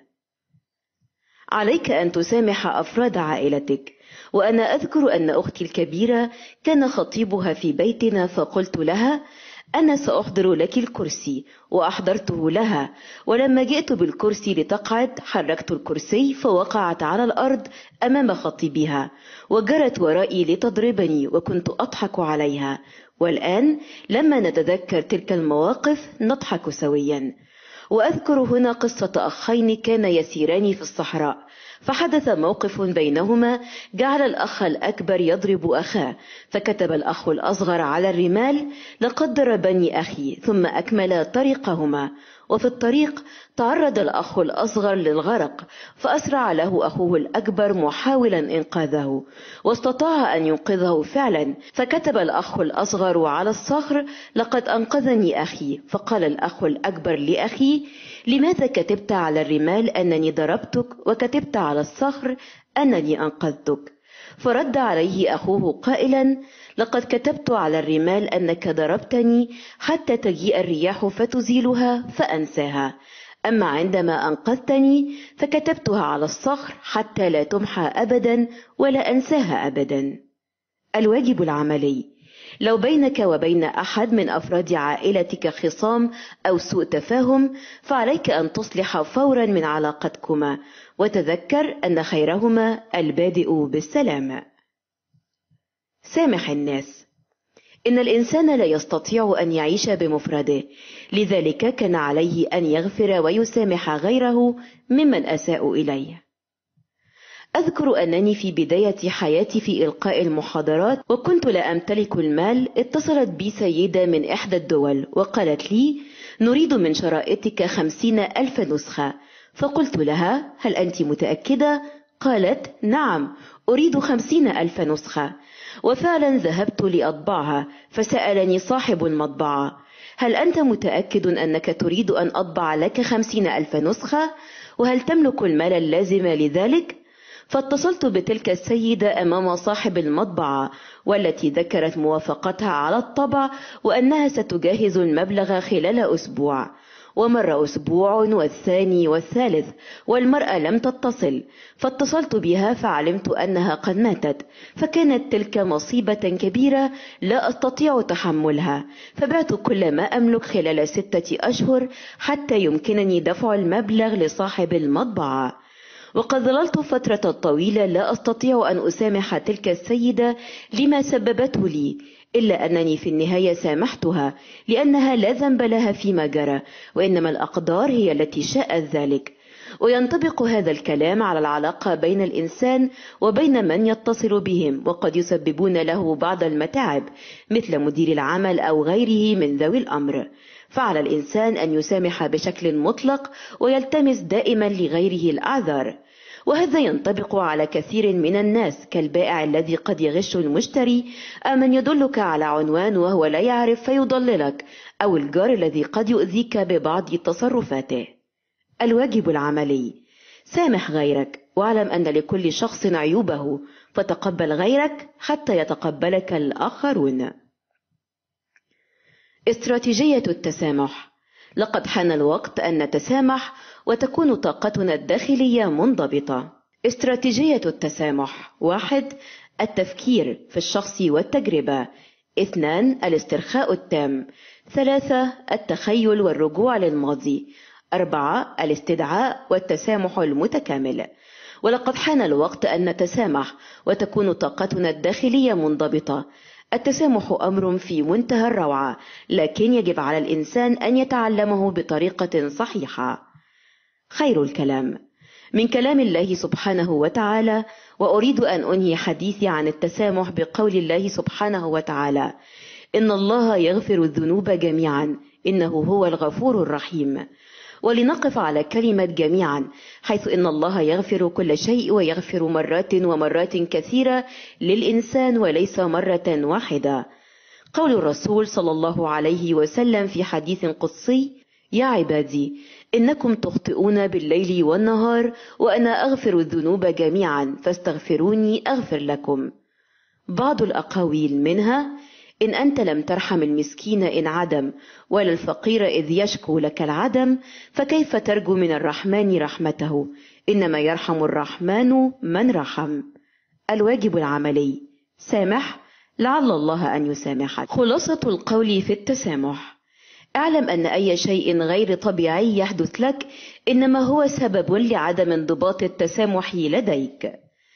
عليك أن تسامح أفراد عائلتك. وأنا أذكر أن أختي الكبيرة كان خطيبها في بيتنا، فقلت لها أنا سأحضر لك الكرسي، وأحضرته لها، ولما جئت بالكرسي لتقعد حركت الكرسي فوقعت على الأرض أمام خطيبها، وجرت ورائي لتضربني وكنت أضحك عليها، والآن لما نتذكر تلك المواقف نضحك سويا. وأذكر هنا قصة أخين كان يسيران في الصحراء، فحدث موقف بينهما جعل الأخ الأكبر يضرب أخاه، فكتب الأخ الأصغر على الرمال لقد ضربني أخي، ثم أكمل طريقهما. وفي الطريق تعرض الأخ الأصغر للغرق، فأسرع له أخوه الأكبر محاولا إنقاذه، واستطاع أن ينقذه فعلا، فكتب الأخ الأصغر على الصخر لقد أنقذني أخي. فقال الأخ الأكبر لأخيه لماذا كتبت على الرمال أنني ضربتك وكتبت على الصخر أنني أنقذتك؟ فرد عليه أخوه قائلا لقد كتبت على الرمال أنك ضربتني حتى تجيء الرياح فتزيلها فأنساها، أما عندما أنقذتني فكتبتها على الصخر حتى لا تمحى أبدا ولا أنساها أبدا. الواجب العملي: لو بينك وبين أحد من أفراد عائلتك خصام أو سوء تفاهم فعليك أن تصلح فورا من علاقتكما، وتذكر أن خيرهما البادئ بالسلام. سامح الناس. إن الإنسان لا يستطيع أن يعيش بمفرده، لذلك كان عليه أن يغفر ويسامح غيره ممن أساءوا إليه. أذكر أنني في بداية حياتي في إلقاء المحاضرات وكنت لا أمتلك المال، اتصلت بي سيدة من إحدى الدول وقالت لي نريد من شرائطك خمسين ألف نسخة. فقلت لها هل أنت متأكدة؟ قالت نعم أريد خمسين ألف نسخة. وفعلا ذهبت لأطبعها، فسألني صاحب المطبعة هل أنت متأكد أنك تريد أن أطبع لك خمسين ألف نسخة؟ وهل تملك المال اللازم لذلك؟ فاتصلت بتلك السيدة أمام صاحب المطبعة، والتي ذكرت موافقتها على الطبع وأنها ستجهز المبلغ خلال أسبوع. ومر أسبوع والثاني والثالث والمرأة لم تتصل، فاتصلت بها فعلمت أنها قد ماتت، فكانت تلك مصيبة كبيرة لا أستطيع تحملها، فبعت كل ما أملك خلال ستة أشهر حتى يمكنني دفع المبلغ لصاحب المطبعة. وقد ظللت فترة طويلة لا أستطيع أن أسامح تلك السيدة لما سببته لي، إلا أنني في النهاية سامحتها لأنها لا ذنب لها فيما جرى، وإنما الأقدار هي التي شاءت ذلك. وينطبق هذا الكلام على العلاقة بين الإنسان وبين من يتصل بهم، وقد يسببون له بعض المتاعب مثل مدير العمل أو غيره من ذوي الأمر. فعلى الإنسان أن يسامح بشكل مطلق ويلتمس دائما لغيره الأعذار، وهذا ينطبق على كثير من الناس كالبائع الذي قد يغش المشتري، أو من يدلك على عنوان وهو لا يعرف فيضللك، أو الجار الذي قد يؤذيك ببعض تصرفاته. الواجب العملي: سامح غيرك، واعلم أن لكل شخص عيوبه، فتقبل غيرك حتى يتقبلك الآخرون. استراتيجية التسامح: لقد حان الوقت أن نتسامح وتكون طاقتنا الداخلية منضبطة. استراتيجية التسامح: واحد. التفكير في الشخص والتجربة. اثنان. الاسترخاء التام. ثلاثة. التخيل والرجوع للماضي. أربعة. الاستدعاء والتسامح المتكامل. ولقد حان الوقت أن نتسامح وتكون طاقتنا الداخلية منضبطة. التسامح أمر في منتهى الروعة، لكن يجب على الإنسان أن يتعلمه بطريقة صحيحة. خير الكلام من كلام الله سبحانه وتعالى، وأريد أن أنهي حديثي عن التسامح بقول الله سبحانه وتعالى: إن الله يغفر الذنوب جميعا إنه هو الغفور الرحيم. ولنقف على كلمة جميعا، حيث إن الله يغفر كل شيء، ويغفر مرات ومرات كثيرة للإنسان وليس مرة واحدة. قول الرسول صلى الله عليه وسلم في حديث قدسي: يا عبادي إنكم تخطئون بالليل والنهار وأنا أغفر الذنوب جميعا فاستغفروني أغفر لكم. بعض الأقاويل منها: إن أنت لم ترحم المسكين إن عدم، ولا الفقير إذ يشكو لك العدم، فكيف ترجو من الرحمن رحمته؟ إنما يرحم الرحمن من رحم. الواجب العملي: سامح لعل الله أن يسامحك. خلاصة القول في التسامح: اعلم أن أي شيء غير طبيعي يحدث لك إنما هو سبب لعدم انضباط التسامح لديك.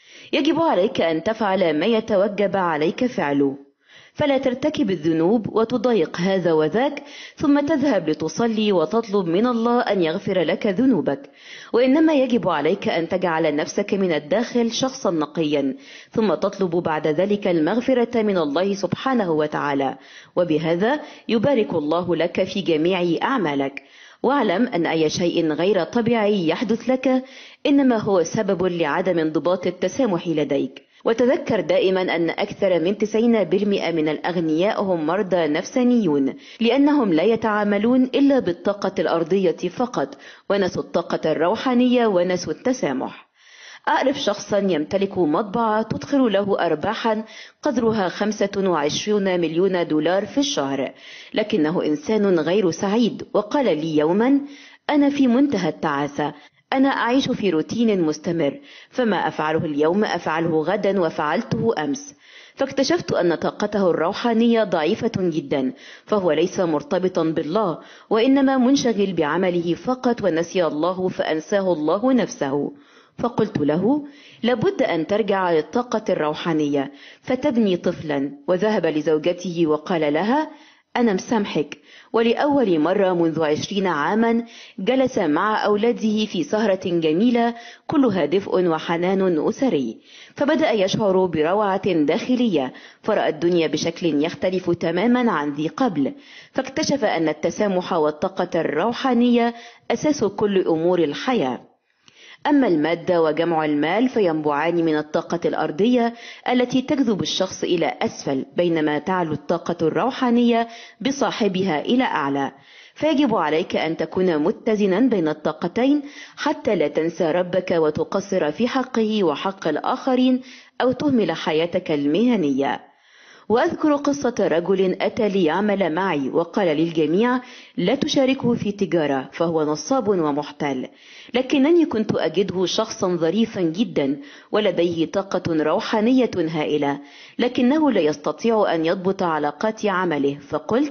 يجب عليك أن تفعل ما يتوجب عليك فعله، فلا ترتكب الذنوب وتضايق هذا وذاك ثم تذهب لتصلي وتطلب من الله أن يغفر لك ذنوبك، وإنما يجب عليك أن تجعل نفسك من الداخل شخصا نقيا، ثم تطلب بعد ذلك المغفرة من الله سبحانه وتعالى، وبهذا يبارك الله لك في جميع أعمالك. واعلم أن أي شيء غير طبيعي يحدث لك إنما هو سبب لعدم انضباط التسامح لديك. وتذكر دائما أن أكثر من تسعين بالمئة من الأغنياء هم مرضى نفسانيون، لأنهم لا يتعاملون إلا بالطاقة الأرضية فقط، ونسوا الطاقة الروحانية ونسوا التسامح. أعرف شخصا يمتلك مطبعة تدخل له أرباحا قدرها خمسة وعشرين مليون دولار في الشهر، لكنه إنسان غير سعيد، وقال لي يوما: أنا في منتهى التعاسة، أنا أعيش في روتين مستمر، فما أفعله اليوم أفعله غدا وفعلته أمس. فاكتشفت أن طاقته الروحانية ضعيفة جدا، فهو ليس مرتبطا بالله، وإنما منشغل بعمله فقط، ونسي الله فأنساه الله نفسه. فقلت له: لابد أن ترجع للطاقة الروحانية فتبني طفلا. وذهب لزوجته وقال لها: أنا مسامحك. ولأول مرة منذ عشرين عاما جلس مع أولاده في سهرة جميلة كلها دفء وحنان أسري، فبدأ يشعر بروعة داخلية، فرأى الدنيا بشكل يختلف تماما عن ذي قبل، فاكتشف أن التسامح والطاقة الروحانية أساس كل أمور الحياة. أما المادة وجمع المال فينبعان من الطاقة الأرضية التي تجذب الشخص إلى أسفل، بينما تعلو الطاقة الروحانية بصاحبها إلى أعلى. فيجب عليك أن تكون متزنا بين الطاقتين حتى لا تنسى ربك وتقصر في حقه وحق الآخرين، أو تهمل حياتك المهنية. وأذكر قصة رجل أتى ليعمل معي وقال للجميع: لا تشاركه في تجارة فهو نصاب ومحتال، لكنني كنت أجده شخصا ظريفا جدا ولديه طاقة روحانية هائلة، لكنه لا يستطيع أن يضبط علاقات عمله. فقلت: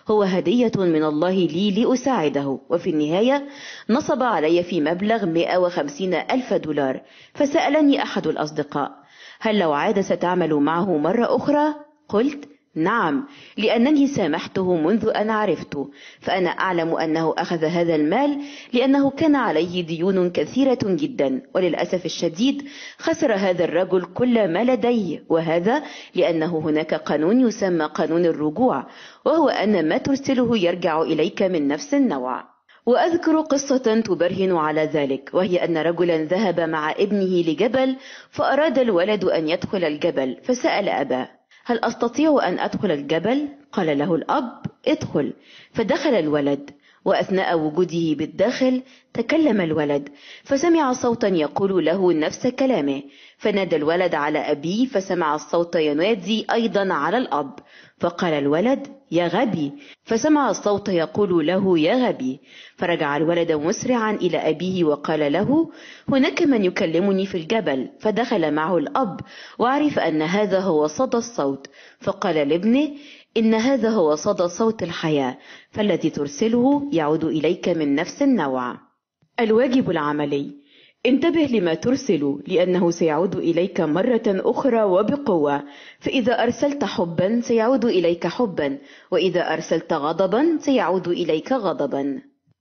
هو هدية من الله لي لأساعده، وفي النهاية نصب علي في مبلغ مئة وخمسين ألف دولار. فسألني أحد الأصدقاء: هل لو عاد ستعمل معه مرة أخرى؟ قلت: نعم، لأنني سامحته منذ أن عرفته، فأنا أعلم أنه أخذ هذا المال لأنه كان عليه ديون كثيرة جدا، وللأسف الشديد خسر هذا الرجل كل ما لديه، وهذا لأنه هناك قانون يسمى قانون الرجوع، وهو أن ما ترسله يرجع إليك من نفس النوع. وأذكر قصة تبرهن على ذلك، وهي أن رجلا ذهب مع ابنه لجبل، فأراد الولد أن يدخل الجبل، فسأل أباه: هل أستطيع أن أدخل الجبل؟ قال له الأب: ادخل. فدخل الولد، وأثناء وجوده بالداخل تكلم الولد، فسمع صوتا يقول له نفس كلامه، فنادى الولد على أبيه، فسمع الصوت ينادي أيضا على الأب، فقال الولد: يا غبي، فسمع الصوت يقول له: يا غبي. فرجع الولد مسرعا إلى أبيه وقال له: هناك من يكلمني في الجبل. فدخل معه الأب وعرف أن هذا هو صدى الصوت، فقال لابنه: إن هذا هو صدى صوت الحياة، فالذي ترسله يعود إليك من نفس النوع. الواجب العملي: انتبه لما ترسل، لأنه سيعود إليك مرة أخرى وبقوة، فإذا أرسلت حبا سيعود إليك حبا، وإذا أرسلت غضبا سيعود إليك غضبا.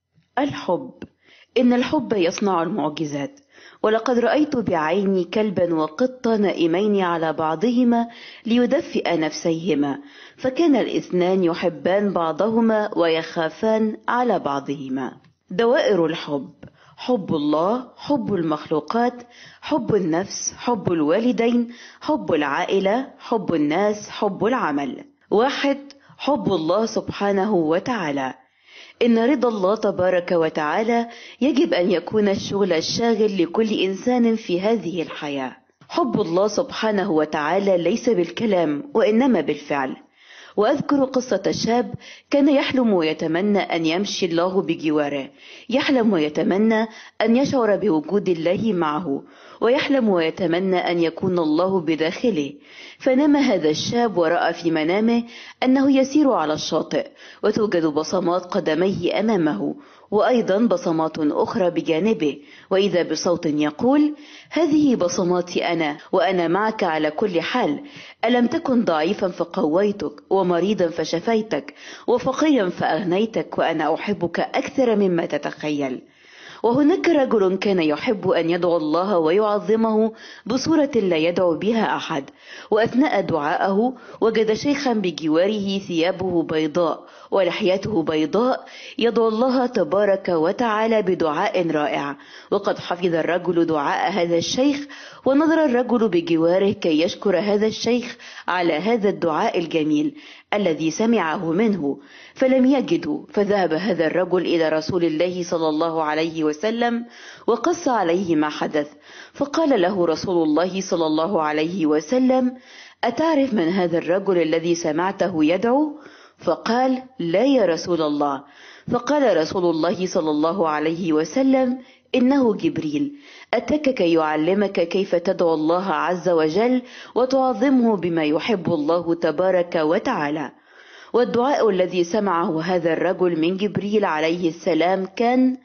الحب: إن الحب يصنع المعجزات، ولقد رأيت بعيني كلبا وقطة نائمين على بعضهما ليدفئ نفسيهما، فكان الاثنان يحبان بعضهما ويخافان على بعضهما. دوائر الحب: حب الله، حب المخلوقات، حب النفس، حب الوالدين، حب العائلة، حب الناس، حب العمل. واحد، حب الله سبحانه وتعالى. إن رضا الله تبارك وتعالى يجب أن يكون الشغل الشاغل لكل إنسان في هذه الحياة. حب الله سبحانه وتعالى ليس بالكلام وإنما بالفعل. وأذكر قصة شاب كان يحلم ويتمنى أن يمشي الله بجواره، يحلم ويتمنى أن يشعر بوجود الله معه، ويحلم ويتمنى أن يكون الله بداخله. فنام هذا الشاب ورأى في منامه أنه يسير على الشاطئ، وتوجد بصمات قدميه أمامه، وأيضا بصمات أخرى بجانبه، وإذا بصوت يقول: هذه بصماتي أنا، وأنا معك على كل حال. ألم تكن ضعيفا فقويتك، ومريضا فشفيتك، وفقيرا فأغنيتك، وأنا أحبك أكثر مما تتخيل. وهناك رجل كان يحب أن يدعو الله ويعظمه بصورة لا يدعو بها أحد، وأثناء دعائه وجد شيخا بجواره ثيابه بيضاء ولحيته بيضاء يدعو الله تبارك وتعالى بدعاء رائع. وقد حفظ الرجل دعاء هذا الشيخ، ونظر الرجل بجواره كي يشكر هذا الشيخ على هذا الدعاء الجميل الذي سمعه منه، فلم يجده، فذهب هذا الرجل إلى رسول الله صلى الله عليه وسلم وقص عليه ما حدث، فقال له رسول الله صلى الله عليه وسلم: أتعرف من هذا الرجل الذي سمعته يدعو؟ فقال: لا يا رسول الله. فقال رسول الله صلى الله عليه وسلم: إنه جبريل أتاك كي يعلمك كيف تدعو الله عز وجل وتعظمه بما يحب الله تبارك وتعالى. والدعاء الذي سمعه هذا الرجل من جبريل عليه السلام كان: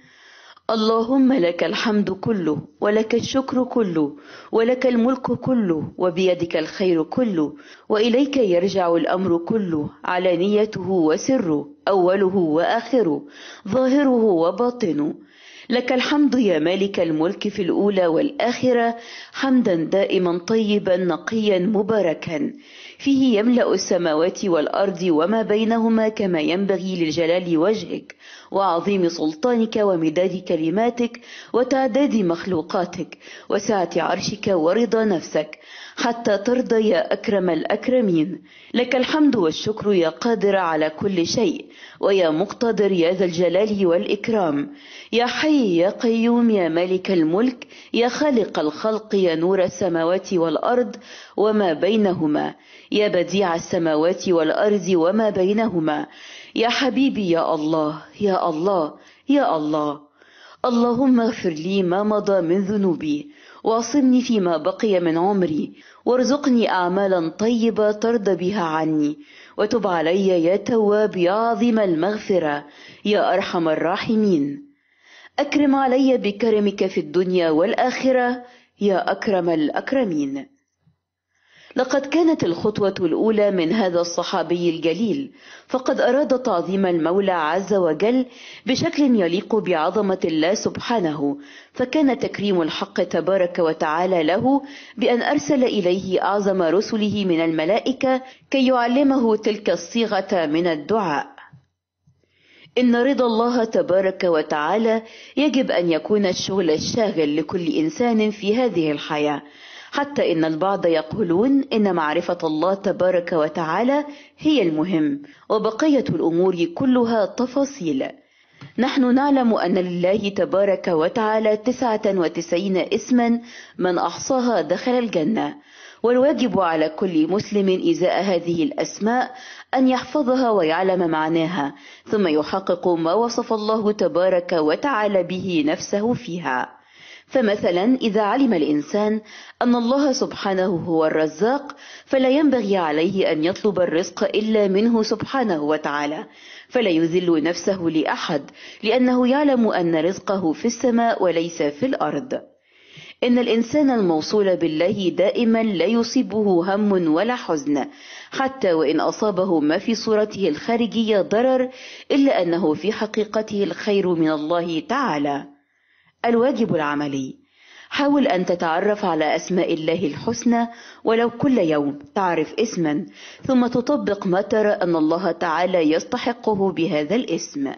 اللهم لك الحمد كله، ولك الشكر كله، ولك الملك كله، وبيدك الخير كله، وإليك يرجع الأمر كله، علانيته وسره، أوله وآخره، ظاهره وباطنه. لك الحمد يا مالك الملك في الأولى والآخرة، حمدا دائما طيبا نقيا مباركا، فيه يملأ السماوات والأرض وما بينهما كما ينبغي لجلال وجهك وعظيم سلطانك ومداد كلماتك وتعداد مخلوقاتك وسعة عرشك ورضا نفسك، حتى ترضى يا أكرم الأكرمين. لك الحمد والشكر يا قادر على كل شيء، ويا مقتدر يا ذا الجلال والإكرام، يا حي يا قيوم يا مالك الملك، يا خالق الخلق، يا نور السماوات والأرض وما بينهما، يا بديع السماوات والأرض وما بينهما، يا حبيبي يا الله يا الله يا الله. اللهم اغفر لي ما مضى من ذنوبي، واعصمني فيما بقي من عمري، وارزقني أعمالا طيبة ترضى بها عني، وتب علي يا تواب يا عظيم المغفرة يا أرحم الراحمين. أكرم علي بكرمك في الدنيا والآخرة يا أكرم الأكرمين. لقد كانت الخطوة الأولى من هذا الصحابي الجليل، فقد أراد تعظيم المولى عز وجل بشكل يليق بعظمة الله سبحانه، فكان تكريم الحق تبارك وتعالى له بأن أرسل إليه أعظم رسله من الملائكة كي يعلمه تلك الصيغة من الدعاء. إن رضا الله تبارك وتعالى يجب أن يكون الشغل الشاغل لكل إنسان في هذه الحياة، حتى إن البعض يقولون إن معرفة الله تبارك وتعالى هي المهم، وبقية الأمور كلها تفاصيل. نحن نعلم أن لله تبارك وتعالى تسعة وتسعين اسما من أحصاها دخل الجنة، والواجب على كل مسلم إزاء هذه الأسماء أن يحفظها ويعلم معناها، ثم يحقق ما وصف الله تبارك وتعالى به نفسه فيها. فمثلا إذا علم الإنسان أن الله سبحانه هو الرزاق، فلا ينبغي عليه أن يطلب الرزق إلا منه سبحانه وتعالى، فلا يذل نفسه لأحد، لأنه يعلم أن رزقه في السماء وليس في الأرض. إن الإنسان الموصول بالله دائما لا يصيبه هم ولا حزن، حتى وإن أصابه ما في صورته الخارجية ضرر، إلا أنه في حقيقته الخير من الله تعالى. الواجب العملي: حاول أن تتعرف على أسماء الله الحسنى، ولو كل يوم تعرف اسما، ثم تطبق ما ترى أن الله تعالى يستحقه بهذا الاسم.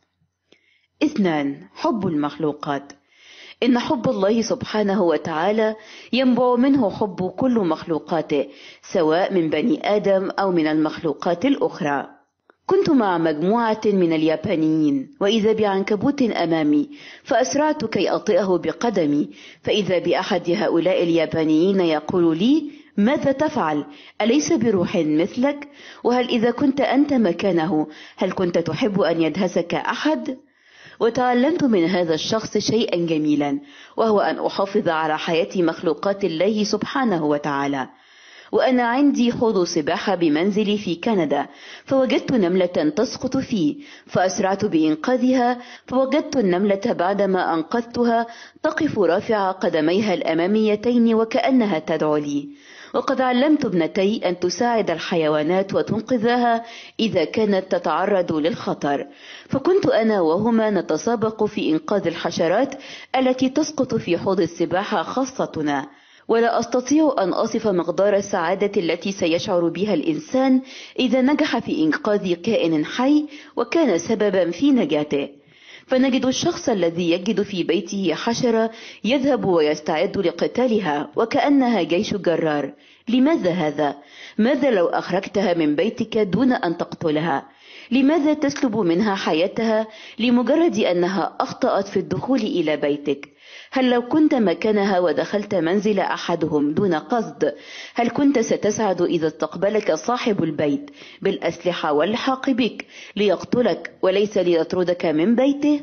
اثنان: حب المخلوقات. إن حب الله سبحانه وتعالى ينبع منه حب كل مخلوقاته، سواء من بني آدم أو من المخلوقات الأخرى. كنت مع مجموعة من اليابانيين، وإذا بعنكبوت أمامي، فأسرعت كي أطئه بقدمي، فإذا بأحد هؤلاء اليابانيين يقول لي: ماذا تفعل؟ أليس بروح مثلك؟ وهل إذا كنت أنت مكانه هل كنت تحب أن يدهسك أحد؟ وتعلمت من هذا الشخص شيئا جميلا، وهو أن أحافظ على حياة مخلوقات الله سبحانه وتعالى. وأنا عندي حوض سباحة بمنزلي في كندا، فوجدت نملة تسقط فيه، فأسرعت بإنقاذها، فوجدت النملة بعدما أنقذتها تقف رافعة قدميها الأماميتين وكأنها تدعو لي. وقد علمت ابنتي أن تساعد الحيوانات وتنقذها إذا كانت تتعرض للخطر، فكنت أنا وهما نتسابق في إنقاذ الحشرات التي تسقط في حوض السباحة خاصتنا. ولا أستطيع أن أصف مقدار السعادة التي سيشعر بها الإنسان إذا نجح في إنقاذ كائن حي وكان سببا في نجاته. فنجد الشخص الذي يجد في بيته حشرة يذهب ويستعد لقتالها وكأنها جيش جرار. لماذا هذا؟ ماذا لو أخرجتها من بيتك دون أن تقتلها؟ لماذا تسلب منها حياتها لمجرد أنها أخطأت في الدخول إلى بيتك؟ هل لو كنت مكانها ودخلت منزل أحدهم دون قصد، هل كنت ستسعد إذا استقبلك صاحب البيت بالأسلحة والحاق بك ليقتلك وليس ليطردك من بيته؟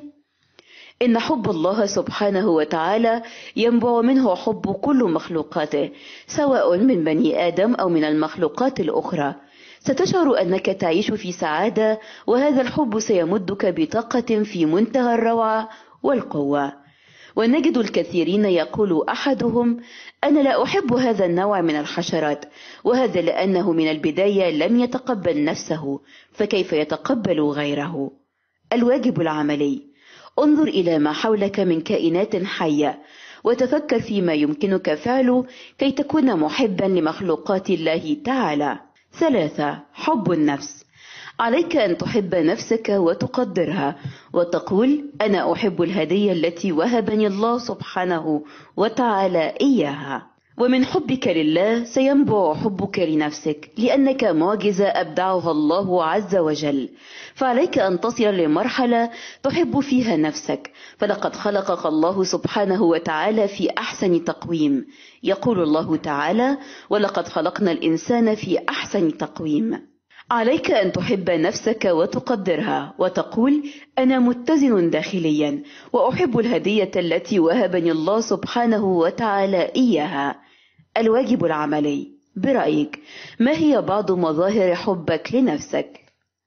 إن حب الله سبحانه وتعالى ينبع منه حب كل مخلوقاته، سواء من بني آدم أو من المخلوقات الأخرى. ستشعر أنك تعيش في سعادة، وهذا الحب سيمدك بطاقة في منتهى الروعة والقوة. ونجد الكثيرين يقول أحدهم: أنا لا أحب هذا النوع من الحشرات، وهذا لأنه من البداية لم يتقبل نفسه، فكيف يتقبل غيره؟ الواجب العملي: انظر إلى ما حولك من كائنات حية، وتفكر فيما يمكنك فعله كي تكون محبا لمخلوقات الله تعالى. ثلاثة: حب النفس. عليك أن تحب نفسك وتقدرها، وتقول: أنا أحب الهدية التي وهبني الله سبحانه وتعالى إياها. ومن حبك لله سينبع حبك لنفسك، لأنك معجزة أبدعها الله عز وجل. فعليك أن تصل لمرحلة تحب فيها نفسك، فلقد خلقك الله سبحانه وتعالى في أحسن تقويم. يقول الله تعالى: ولقد خلقنا الإنسان في أحسن تقويم. عليك أن تحب نفسك وتقدرها، وتقول: أنا متزن داخليا، وأحب الهدية التي وهبني الله سبحانه وتعالى إياها. الواجب العملي: برأيك ما هي بعض مظاهر حبك لنفسك؟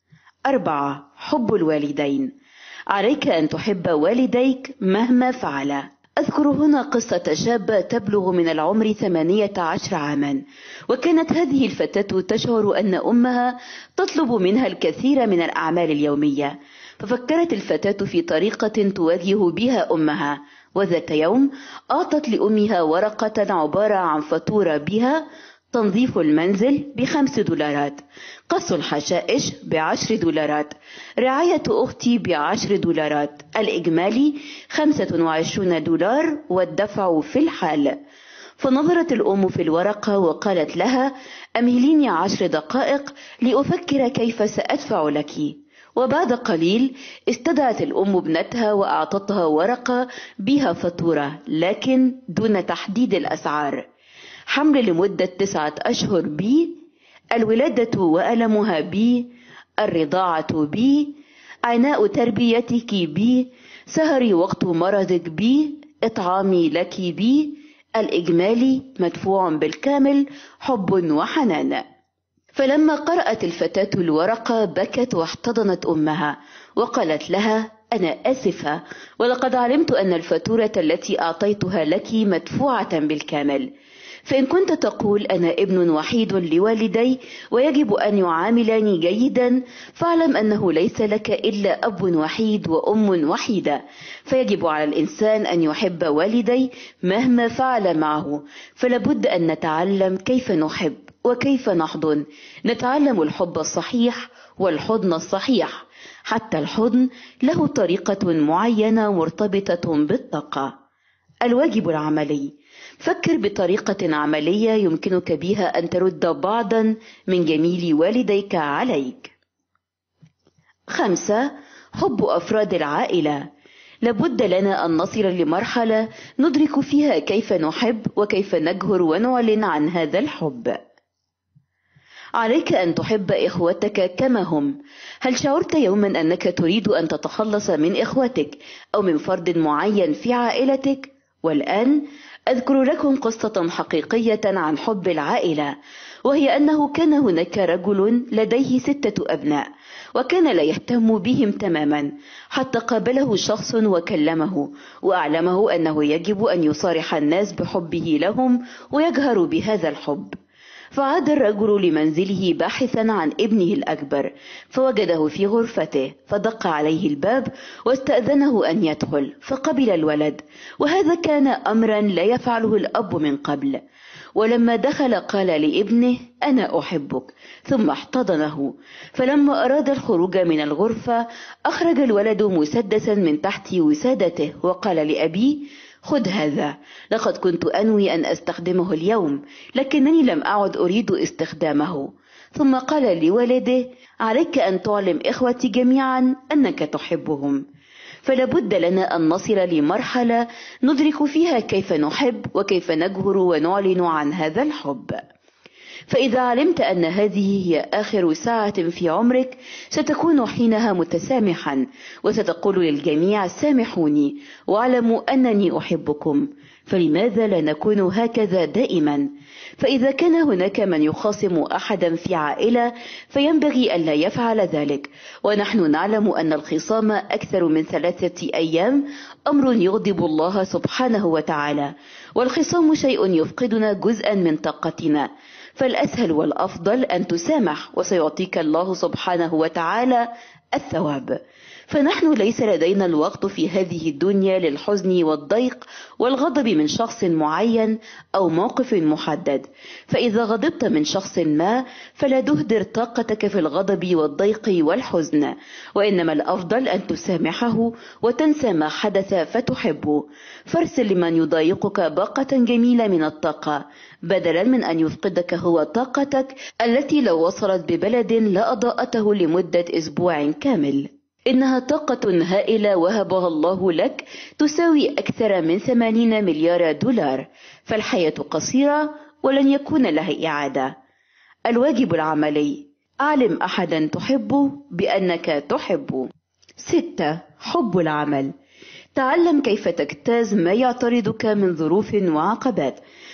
أربعة. حب الوالدين. عليك أن تحب والديك مهما فعلا. أذكر هنا قصة شابة تبلغ من العمر ثمانية عشر عاما، وكانت هذه الفتاة تشعر أن أمها تطلب منها الكثير من الأعمال اليومية، ففكرت الفتاة في طريقة تواجه بها أمها، وذات يوم أعطت لأمها ورقة عبارة عن فاتورة بها تنظيف المنزل بخمس دولارات، قص الحشائش بعشر دولارات، رعاية أختي بعشر دولارات، الإجمالي خمسة وعشرون دولار والدفع في الحال. فنظرت الأم في الورقة وقالت لها: أمهليني عشر دقائق لأفكر كيف سأدفع لك. وبعد قليل استدعت الأم ابنتها وأعطتها ورقة بها فاتورة، لكن دون تحديد الأسعار. حمل لمدة تسعة أشهر بي، الولادة وألمها بي، الرضاعة بي، عناء تربيتك بي، سهري وقت مرضك بي، إطعامي لك بي، الإجمالي مدفوع بالكامل، حب وحنان. فلما قرأت الفتاة الورقة بكت واحتضنت أمها وقالت لها: أنا آسفة، ولقد علمت أن الفاتورة التي أعطيتها لك مدفوعة بالكامل. فإن كنت تقول أنا ابن وحيد لوالدي ويجب أن يعاملني جيدا، فاعلم أنه ليس لك إلا أب وحيد وأم وحيدة، فيجب على الإنسان أن يحب والدي مهما فعل معه. فلابد أن نتعلم كيف نحب وكيف نحضن، نتعلم الحب الصحيح والحضن الصحيح. حتى الحضن له طريقة معينة مرتبطة بالطاقة. الواجب العملي. فكر بطريقة عملية يمكنك بها أن ترد بعضا من جميل والديك عليك. خمسة. حب أفراد العائلة. لابد لنا أن نصل لمرحلة ندرك فيها كيف نحب وكيف نجهر ونعلن عن هذا الحب. عليك أن تحب إخوتك كما هم. هل شعرت يوما أنك تريد أن تتخلص من إخوتك أو من فرد معين في عائلتك؟ والآن أذكر لكم قصة حقيقية عن حب العائلة، وهي أنه كان هناك رجل لديه ستة أبناء، وكان لا يهتم بهم تماما، حتى قابله شخص وكلمه وأعلمه أنه يجب أن يصارح الناس بحبه لهم ويجهر بهذا الحب. فعاد الرجل لمنزله باحثا عن ابنه الأكبر، فوجده في غرفته، فدق عليه الباب واستأذنه أن يدخل، فقبل الولد، وهذا كان أمرا لا يفعله الأب من قبل. ولما دخل قال لابنه: أنا أحبك، ثم احتضنه. فلما أراد الخروج من الغرفة أخرج الولد مسدسا من تحت وسادته وقال لأبيه: خذ هذا، لقد كنت أنوي أن أستخدمه اليوم، لكنني لم أعد أريد استخدامه. ثم قال لولده: عليك أن تعلم إخوتي جميعا أنك تحبهم. فلابد لنا أن نصل لمرحلة ندرك فيها كيف نحب وكيف نجهر ونعلن عن هذا الحب. فإذا علمت أن هذه هي آخر ساعة في عمرك، ستكون حينها متسامحا، وستقول للجميع: سامحوني واعلموا أنني أحبكم. فلماذا لا نكون هكذا دائما؟ فإذا كان هناك من يخاصم أحدا في عائلة فينبغي ألا يفعل ذلك، ونحن نعلم أن الخصام أكثر من ثلاثة أيام أمر يغضب الله سبحانه وتعالى، والخصام شيء يفقدنا جزءا من طاقتنا. فالأسهل والأفضل أن تسامح، وسيعطيك الله سبحانه وتعالى الثواب. فنحن ليس لدينا الوقت في هذه الدنيا للحزن والضيق والغضب من شخص معين أو موقف محدد. فإذا غضبت من شخص ما فلا تهدر طاقتك في الغضب والضيق والحزن، وإنما الأفضل أن تسامحه وتنسى ما حدث فتحبه. فارسل لمن يضايقك باقة جميلة من الطاقة، بدلا من أن يفقدك هو طاقتك التي لو وصلت ببلد لأضاءته لمدة أسبوع كامل. إنها طاقة هائلة وهبها الله لك، تساوي أكثر من ثمانين مليار دولار، فالحياة قصيرة ولن يكون لها إعادة. الواجب العملي: أعلم أحدا تحبه بأنك تحبه. ستة. حب العمل. تعلم كيف تجتاز ما يعترضك من ظروف وعقبات،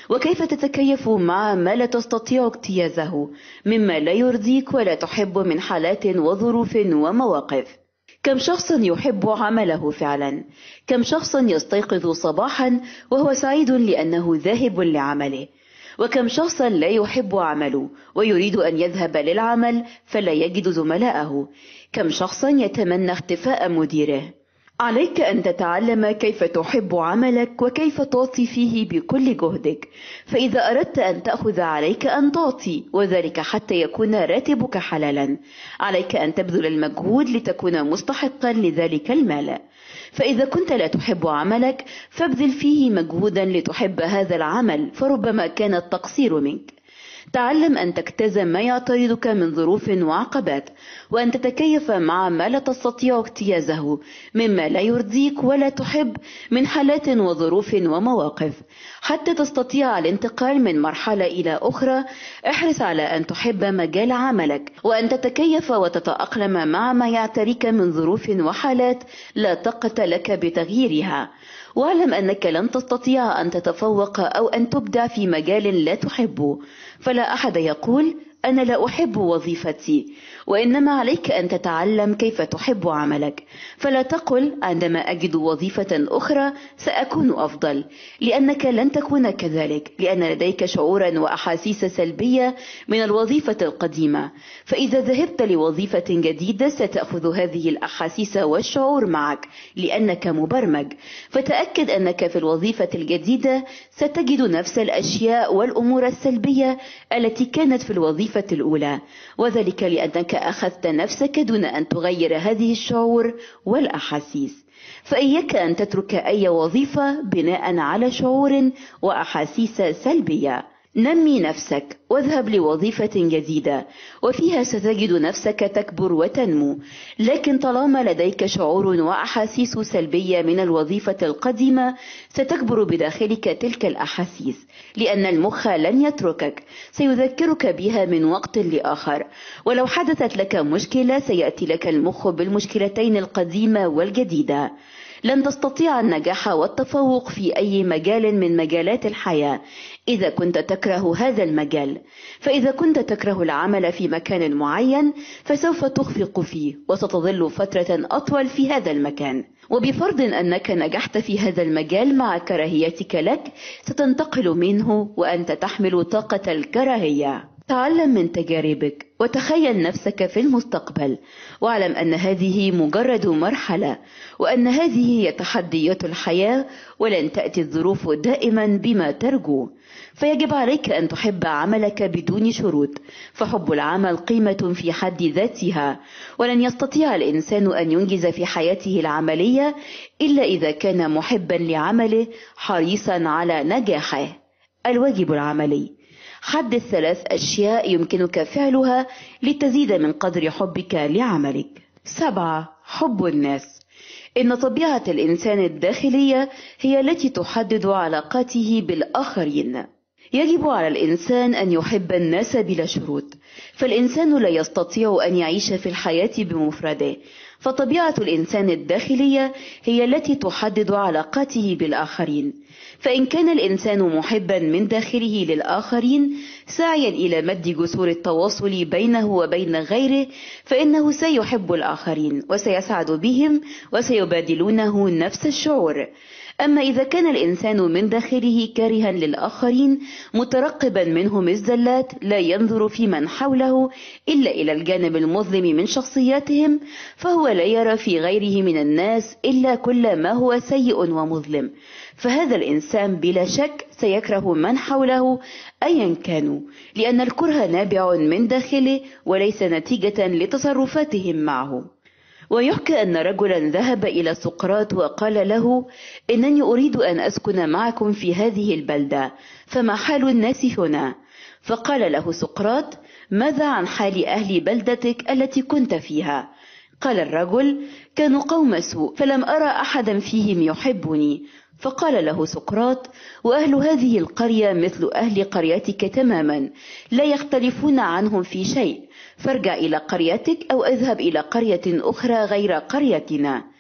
وكيف تتكيف مع ما لا تستطيع اجتيازه مما لا يرضيك ولا تحب من حالات وظروف ومواقف. كم شخص يحب عمله فعلا، كم شخص يستيقظ صباحا وهو سعيد لأنه ذاهب لعمله، وكم شخص لا يحب عمله ويريد أن يذهب للعمل فلا يجد زملائه، كم شخص يتمنى اختفاء مديره. عليك أن تتعلم كيف تحب عملك وكيف تعطي فيه بكل جهدك، فإذا أردت أن تأخذ عليك أن تعطي، وذلك حتى يكون راتبك حلالا. عليك أن تبذل المجهود لتكون مستحقا لذلك المال. فإذا كنت لا تحب عملك فابذل فيه مجهودا لتحب هذا العمل، فربما كان التقصير منك. تعلم أن تجتاز ما يعترضك من ظروف وعقبات، وأن تتكيف مع ما لا تستطيع اجتيازه مما لا يرضيك ولا تحب من حالات وظروف ومواقف. حتى تستطيع الانتقال من مرحلة إلى أخرى، احرص على أن تحب مجال عملك وأن تتكيف وتتأقلم مع ما يعتريك من ظروف وحالات لا طاقة لك بتغييرها. واعلم أنك لن تستطيع أن تتفوق أو أن تبدع في مجال لا تحبه، فلا أحد يقول أنا لا أحب وظيفتي، وإنما عليك أن تتعلم كيف تحب عملك. فلا تقل عندما أجد وظيفة أخرى سأكون أفضل، لأنك لن تكون كذلك، لأن لديك شعورا وأحاسيس سلبية من الوظيفة القديمة. فإذا ذهبت لوظيفة جديدة ستأخذ هذه الأحاسيس والشعور معك لأنك مبرمج. فتأكد أنك في الوظيفة الجديدة ستجد نفس الأشياء والأمور السلبية التي كانت في الوظيفة الأولى، وذلك لأنك أخذت نفسك دون أن تغير هذه الشعور والأحاسيس. فإياك أن تترك أي وظيفة بناء على شعور وأحاسيس سلبية. نمي نفسك واذهب لوظيفة جديدة وفيها ستجد نفسك تكبر وتنمو، لكن طالما لديك شعور وأحاسيس سلبية من الوظيفة القديمة ستكبر بداخلك تلك الأحاسيس، لأن المخ لن يتركك، سيذكرك بها من وقت لآخر. ولو حدثت لك مشكلة سيأتي لك المخ بالمشكلتين القديمة والجديدة. لن تستطيع النجاح والتفوق في أي مجال من مجالات الحياة إذا كنت تكره هذا المجال. فإذا كنت تكره العمل في مكان معين فسوف تخفق فيه وستظل فترة أطول في هذا المكان، وبفرض أنك نجحت في هذا المجال مع كراهيتك لك ستنتقل منه وأنت تحمل طاقة الكراهية. تعلم من تجاربك وتخيل نفسك في المستقبل، واعلم أن هذه مجرد مرحلة، وأن هذه هي تحديات الحياة، ولن تأتي الظروف دائما بما ترجو. فيجب عليك أن تحب عملك بدون شروط، فحب العمل قيمة في حد ذاتها، ولن يستطيع الإنسان أن ينجز في حياته العملية إلا إذا كان محبا لعمله حريصا على نجاحه. الواجب العملي: حدد ثلاث أشياء يمكنك فعلها لتزيد من قدر حبك لعملك. سبعة. حب الناس. إن طبيعة الإنسان الداخلية هي التي تحدد علاقاته بالآخرين. يجب على الإنسان أن يحب الناس بلا شروط، فالإنسان لا يستطيع أن يعيش في الحياة بمفرده، فطبيعة الإنسان الداخلية هي التي تحدد علاقاته بالآخرين. فإن كان الإنسان محبا من داخله للآخرين ساعيا إلى مد جسور التواصل بينه وبين غيره فإنه سيحب الآخرين وسيسعد بهم وسيبادلونه نفس الشعور. أما إذا كان الإنسان من داخله كارها للآخرين مترقبا منهم الزلات لا ينظر في من حوله إلا إلى الجانب المظلم من شخصياتهم، فهو لا يرى في غيره من الناس إلا كل ما هو سيء ومظلم، فهذا الإنسان بلا شك سيكره من حوله أيا كانوا، لأن الكره نابع من داخله وليس نتيجة لتصرفاتهم معه. ويحكى أن رجلا ذهب إلى سقراط وقال له: إنني أريد أن أسكن معكم في هذه البلدة، فما حال الناس هنا؟ فقال له سقراط: ماذا عن حال أهل بلدتك التي كنت فيها؟ قال الرجل: كانوا قوم سوء، فلم أرى أحدا فيهم يحبني. فقال له سقراط: وأهل هذه القرية مثل أهل قريتك تماما، لا يختلفون عنهم في شيء، فارجع إلى قريتك أو اذهب إلى قرية أخرى غير قريتنا.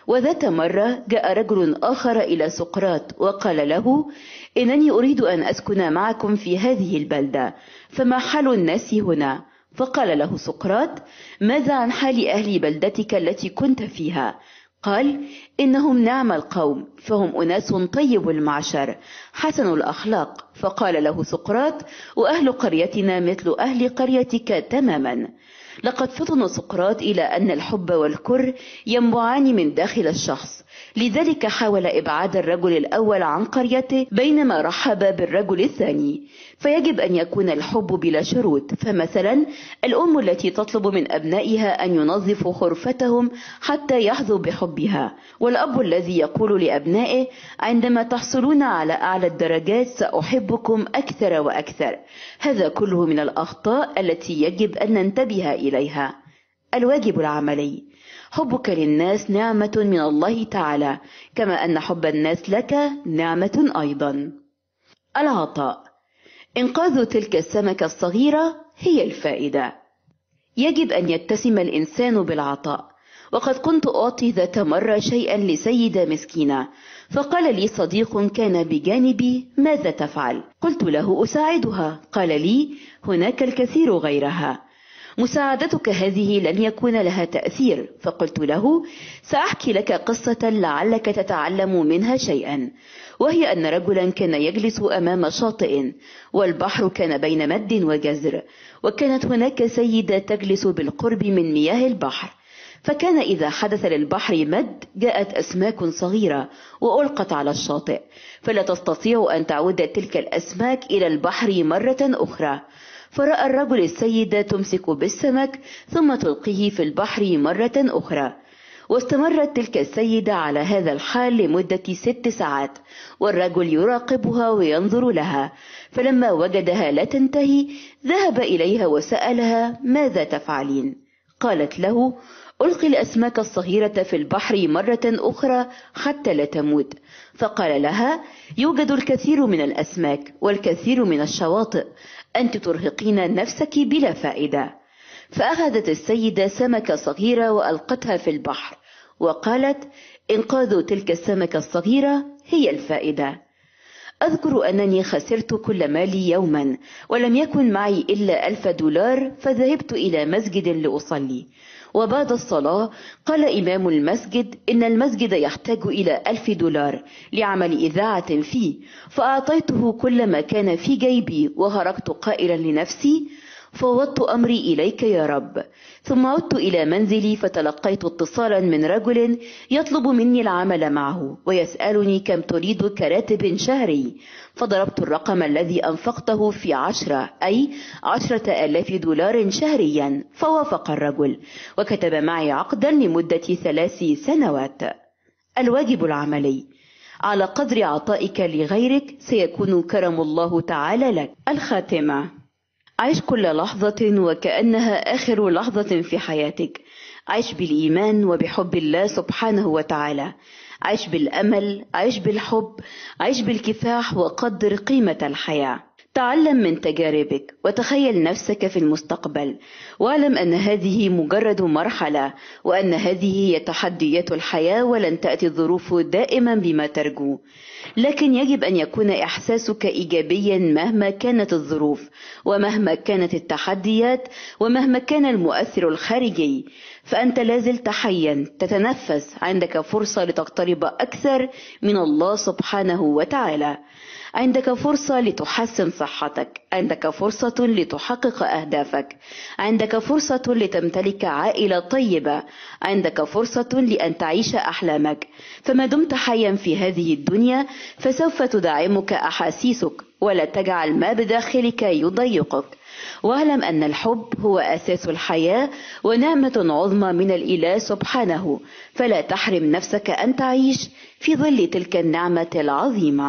وذات مرة جاء رجل آخر إلى سقراط وقال له: إنني أريد أن أسكن معكم في هذه البلدة، فما حال الناس هنا؟ فقال له سقراط: ماذا عن حال أهل بلدتك التي كنت فيها؟ قال: إنهم نعم القوم، فهم أناس طيب المعشر حسن الأخلاق. فقال له سقراط: وأهل قريتنا مثل أهل قريتك تماما. لقد فطن سقراط إلى أن الحب والكره ينبعان من داخل الشخص، لذلك حاول إبعاد الرجل الأول عن قريته بينما رحب بالرجل الثاني. فيجب أن يكون الحب بلا شروط، فمثلا الأم التي تطلب من أبنائها أن ينظفوا غرفتهم حتى يحظوا بحبها، والأب الذي يقول لأبنائه عندما تحصلون على أعلى الدرجات سأحبكم أكثر وأكثر. هذا كله من الأخطاء التي يجب أن ننتبه إليها. الواجب العملي: حبك للناس نعمة من الله تعالى، كما أن حب الناس لك نعمة أيضا. العطاء: إنقاذ تلك السمكة الصغيرة هي الفائدة. يجب أن يتسم الإنسان بالعطاء. وقد كنت أعطي ذات مرة شيئا لسيدة مسكينة، فقال لي صديق كان بجانبي: ماذا تفعل؟ قلت له: أساعدها. قال لي: هناك الكثير غيرها، مساعدتك هذه لن يكون لها تأثير. فقلت له: سأحكي لك قصة لعلك تتعلم منها شيئا، وهي أن رجلا كان يجلس أمام شاطئ، والبحر كان بين مد وجزر، وكانت هناك سيدة تجلس بالقرب من مياه البحر. فكان إذا حدث للبحر مد جاءت أسماك صغيرة وألقت على الشاطئ، فلا تستطيع أن تعود تلك الأسماك إلى البحر مرة أخرى. فرأى الرجل السيدة تمسك بالسمك ثم تلقيه في البحر مرة أخرى، واستمرت تلك السيدة على هذا الحال لمدة ست ساعات، والرجل يراقبها وينظر لها. فلما وجدها لا تنتهي ذهب إليها وسألها: ماذا تفعلين؟ قالت له: ألقي الأسماك الصغيرة في البحر مرة أخرى حتى لا تموت. فقال لها: يوجد الكثير من الأسماك والكثير من الشواطئ، أنت ترهقين نفسك بلا فائدة. فأخذت السيدة سمكة صغيرة وألقتها في البحر، وقالت: إنقاذ تلك السمكة الصغيرة هي الفائدة. أذكر أنني خسرت كل مالي يوما، ولم يكن معي إلا ألف دولار، فذهبت إلى مسجد لأصلي، وبعد الصلاة قال إمام المسجد: إن المسجد يحتاج إلى ألف دولار لعمل إذاعة فيه، فأعطيته كل ما كان في جيبي، وخرجت قائلا لنفسي: فوضت أمري إليك يا رب. ثم عدت إلى منزلي فتلقيت اتصالا من رجل يطلب مني العمل معه ويسألني: كم تريد كراتب شهري؟ فضربت الرقم الذي أنفقته في عشرة، أي عشرة آلاف دولار شهريا، فوافق الرجل وكتب معي عقدا لمدة ثلاث سنوات. الواجب العملي: على قدر عطائك لغيرك سيكون كرم الله تعالى لك. الخاتمة: عيش كل لحظة وكأنها آخر لحظة في حياتك. عيش بالإيمان وبحب الله سبحانه وتعالى. عيش بالأمل، عيش بالحب، عيش بالكفاح، وقدر قيمة الحياة. تعلم من تجاربك وتخيل نفسك في المستقبل، واعلم أن هذه مجرد مرحلة، وأن هذه هي تحديات الحياة، ولن تأتي الظروف دائما بما ترجو، لكن يجب أن يكون إحساسك إيجابيا مهما كانت الظروف، ومهما كانت التحديات، ومهما كان المؤثر الخارجي، فأنت لازلت حيا تتنفس. عندك فرصة لتقترب أكثر من الله سبحانه وتعالى، عندك فرصة لتحسن صحتك، عندك فرصة لتحقق أهدافك، عندك فرصة لتمتلك عائلة طيبة، عندك فرصة لأن تعيش أحلامك. فما دمت حيا في هذه الدنيا فسوف تدعمك أحاسيسك، ولا تجعل ما بداخلك يضيقك. واعلم أن الحب هو أساس الحياة ونعمة عظمى من الإله سبحانه، فلا تحرم نفسك أن تعيش في ظل تلك النعمة العظيمة.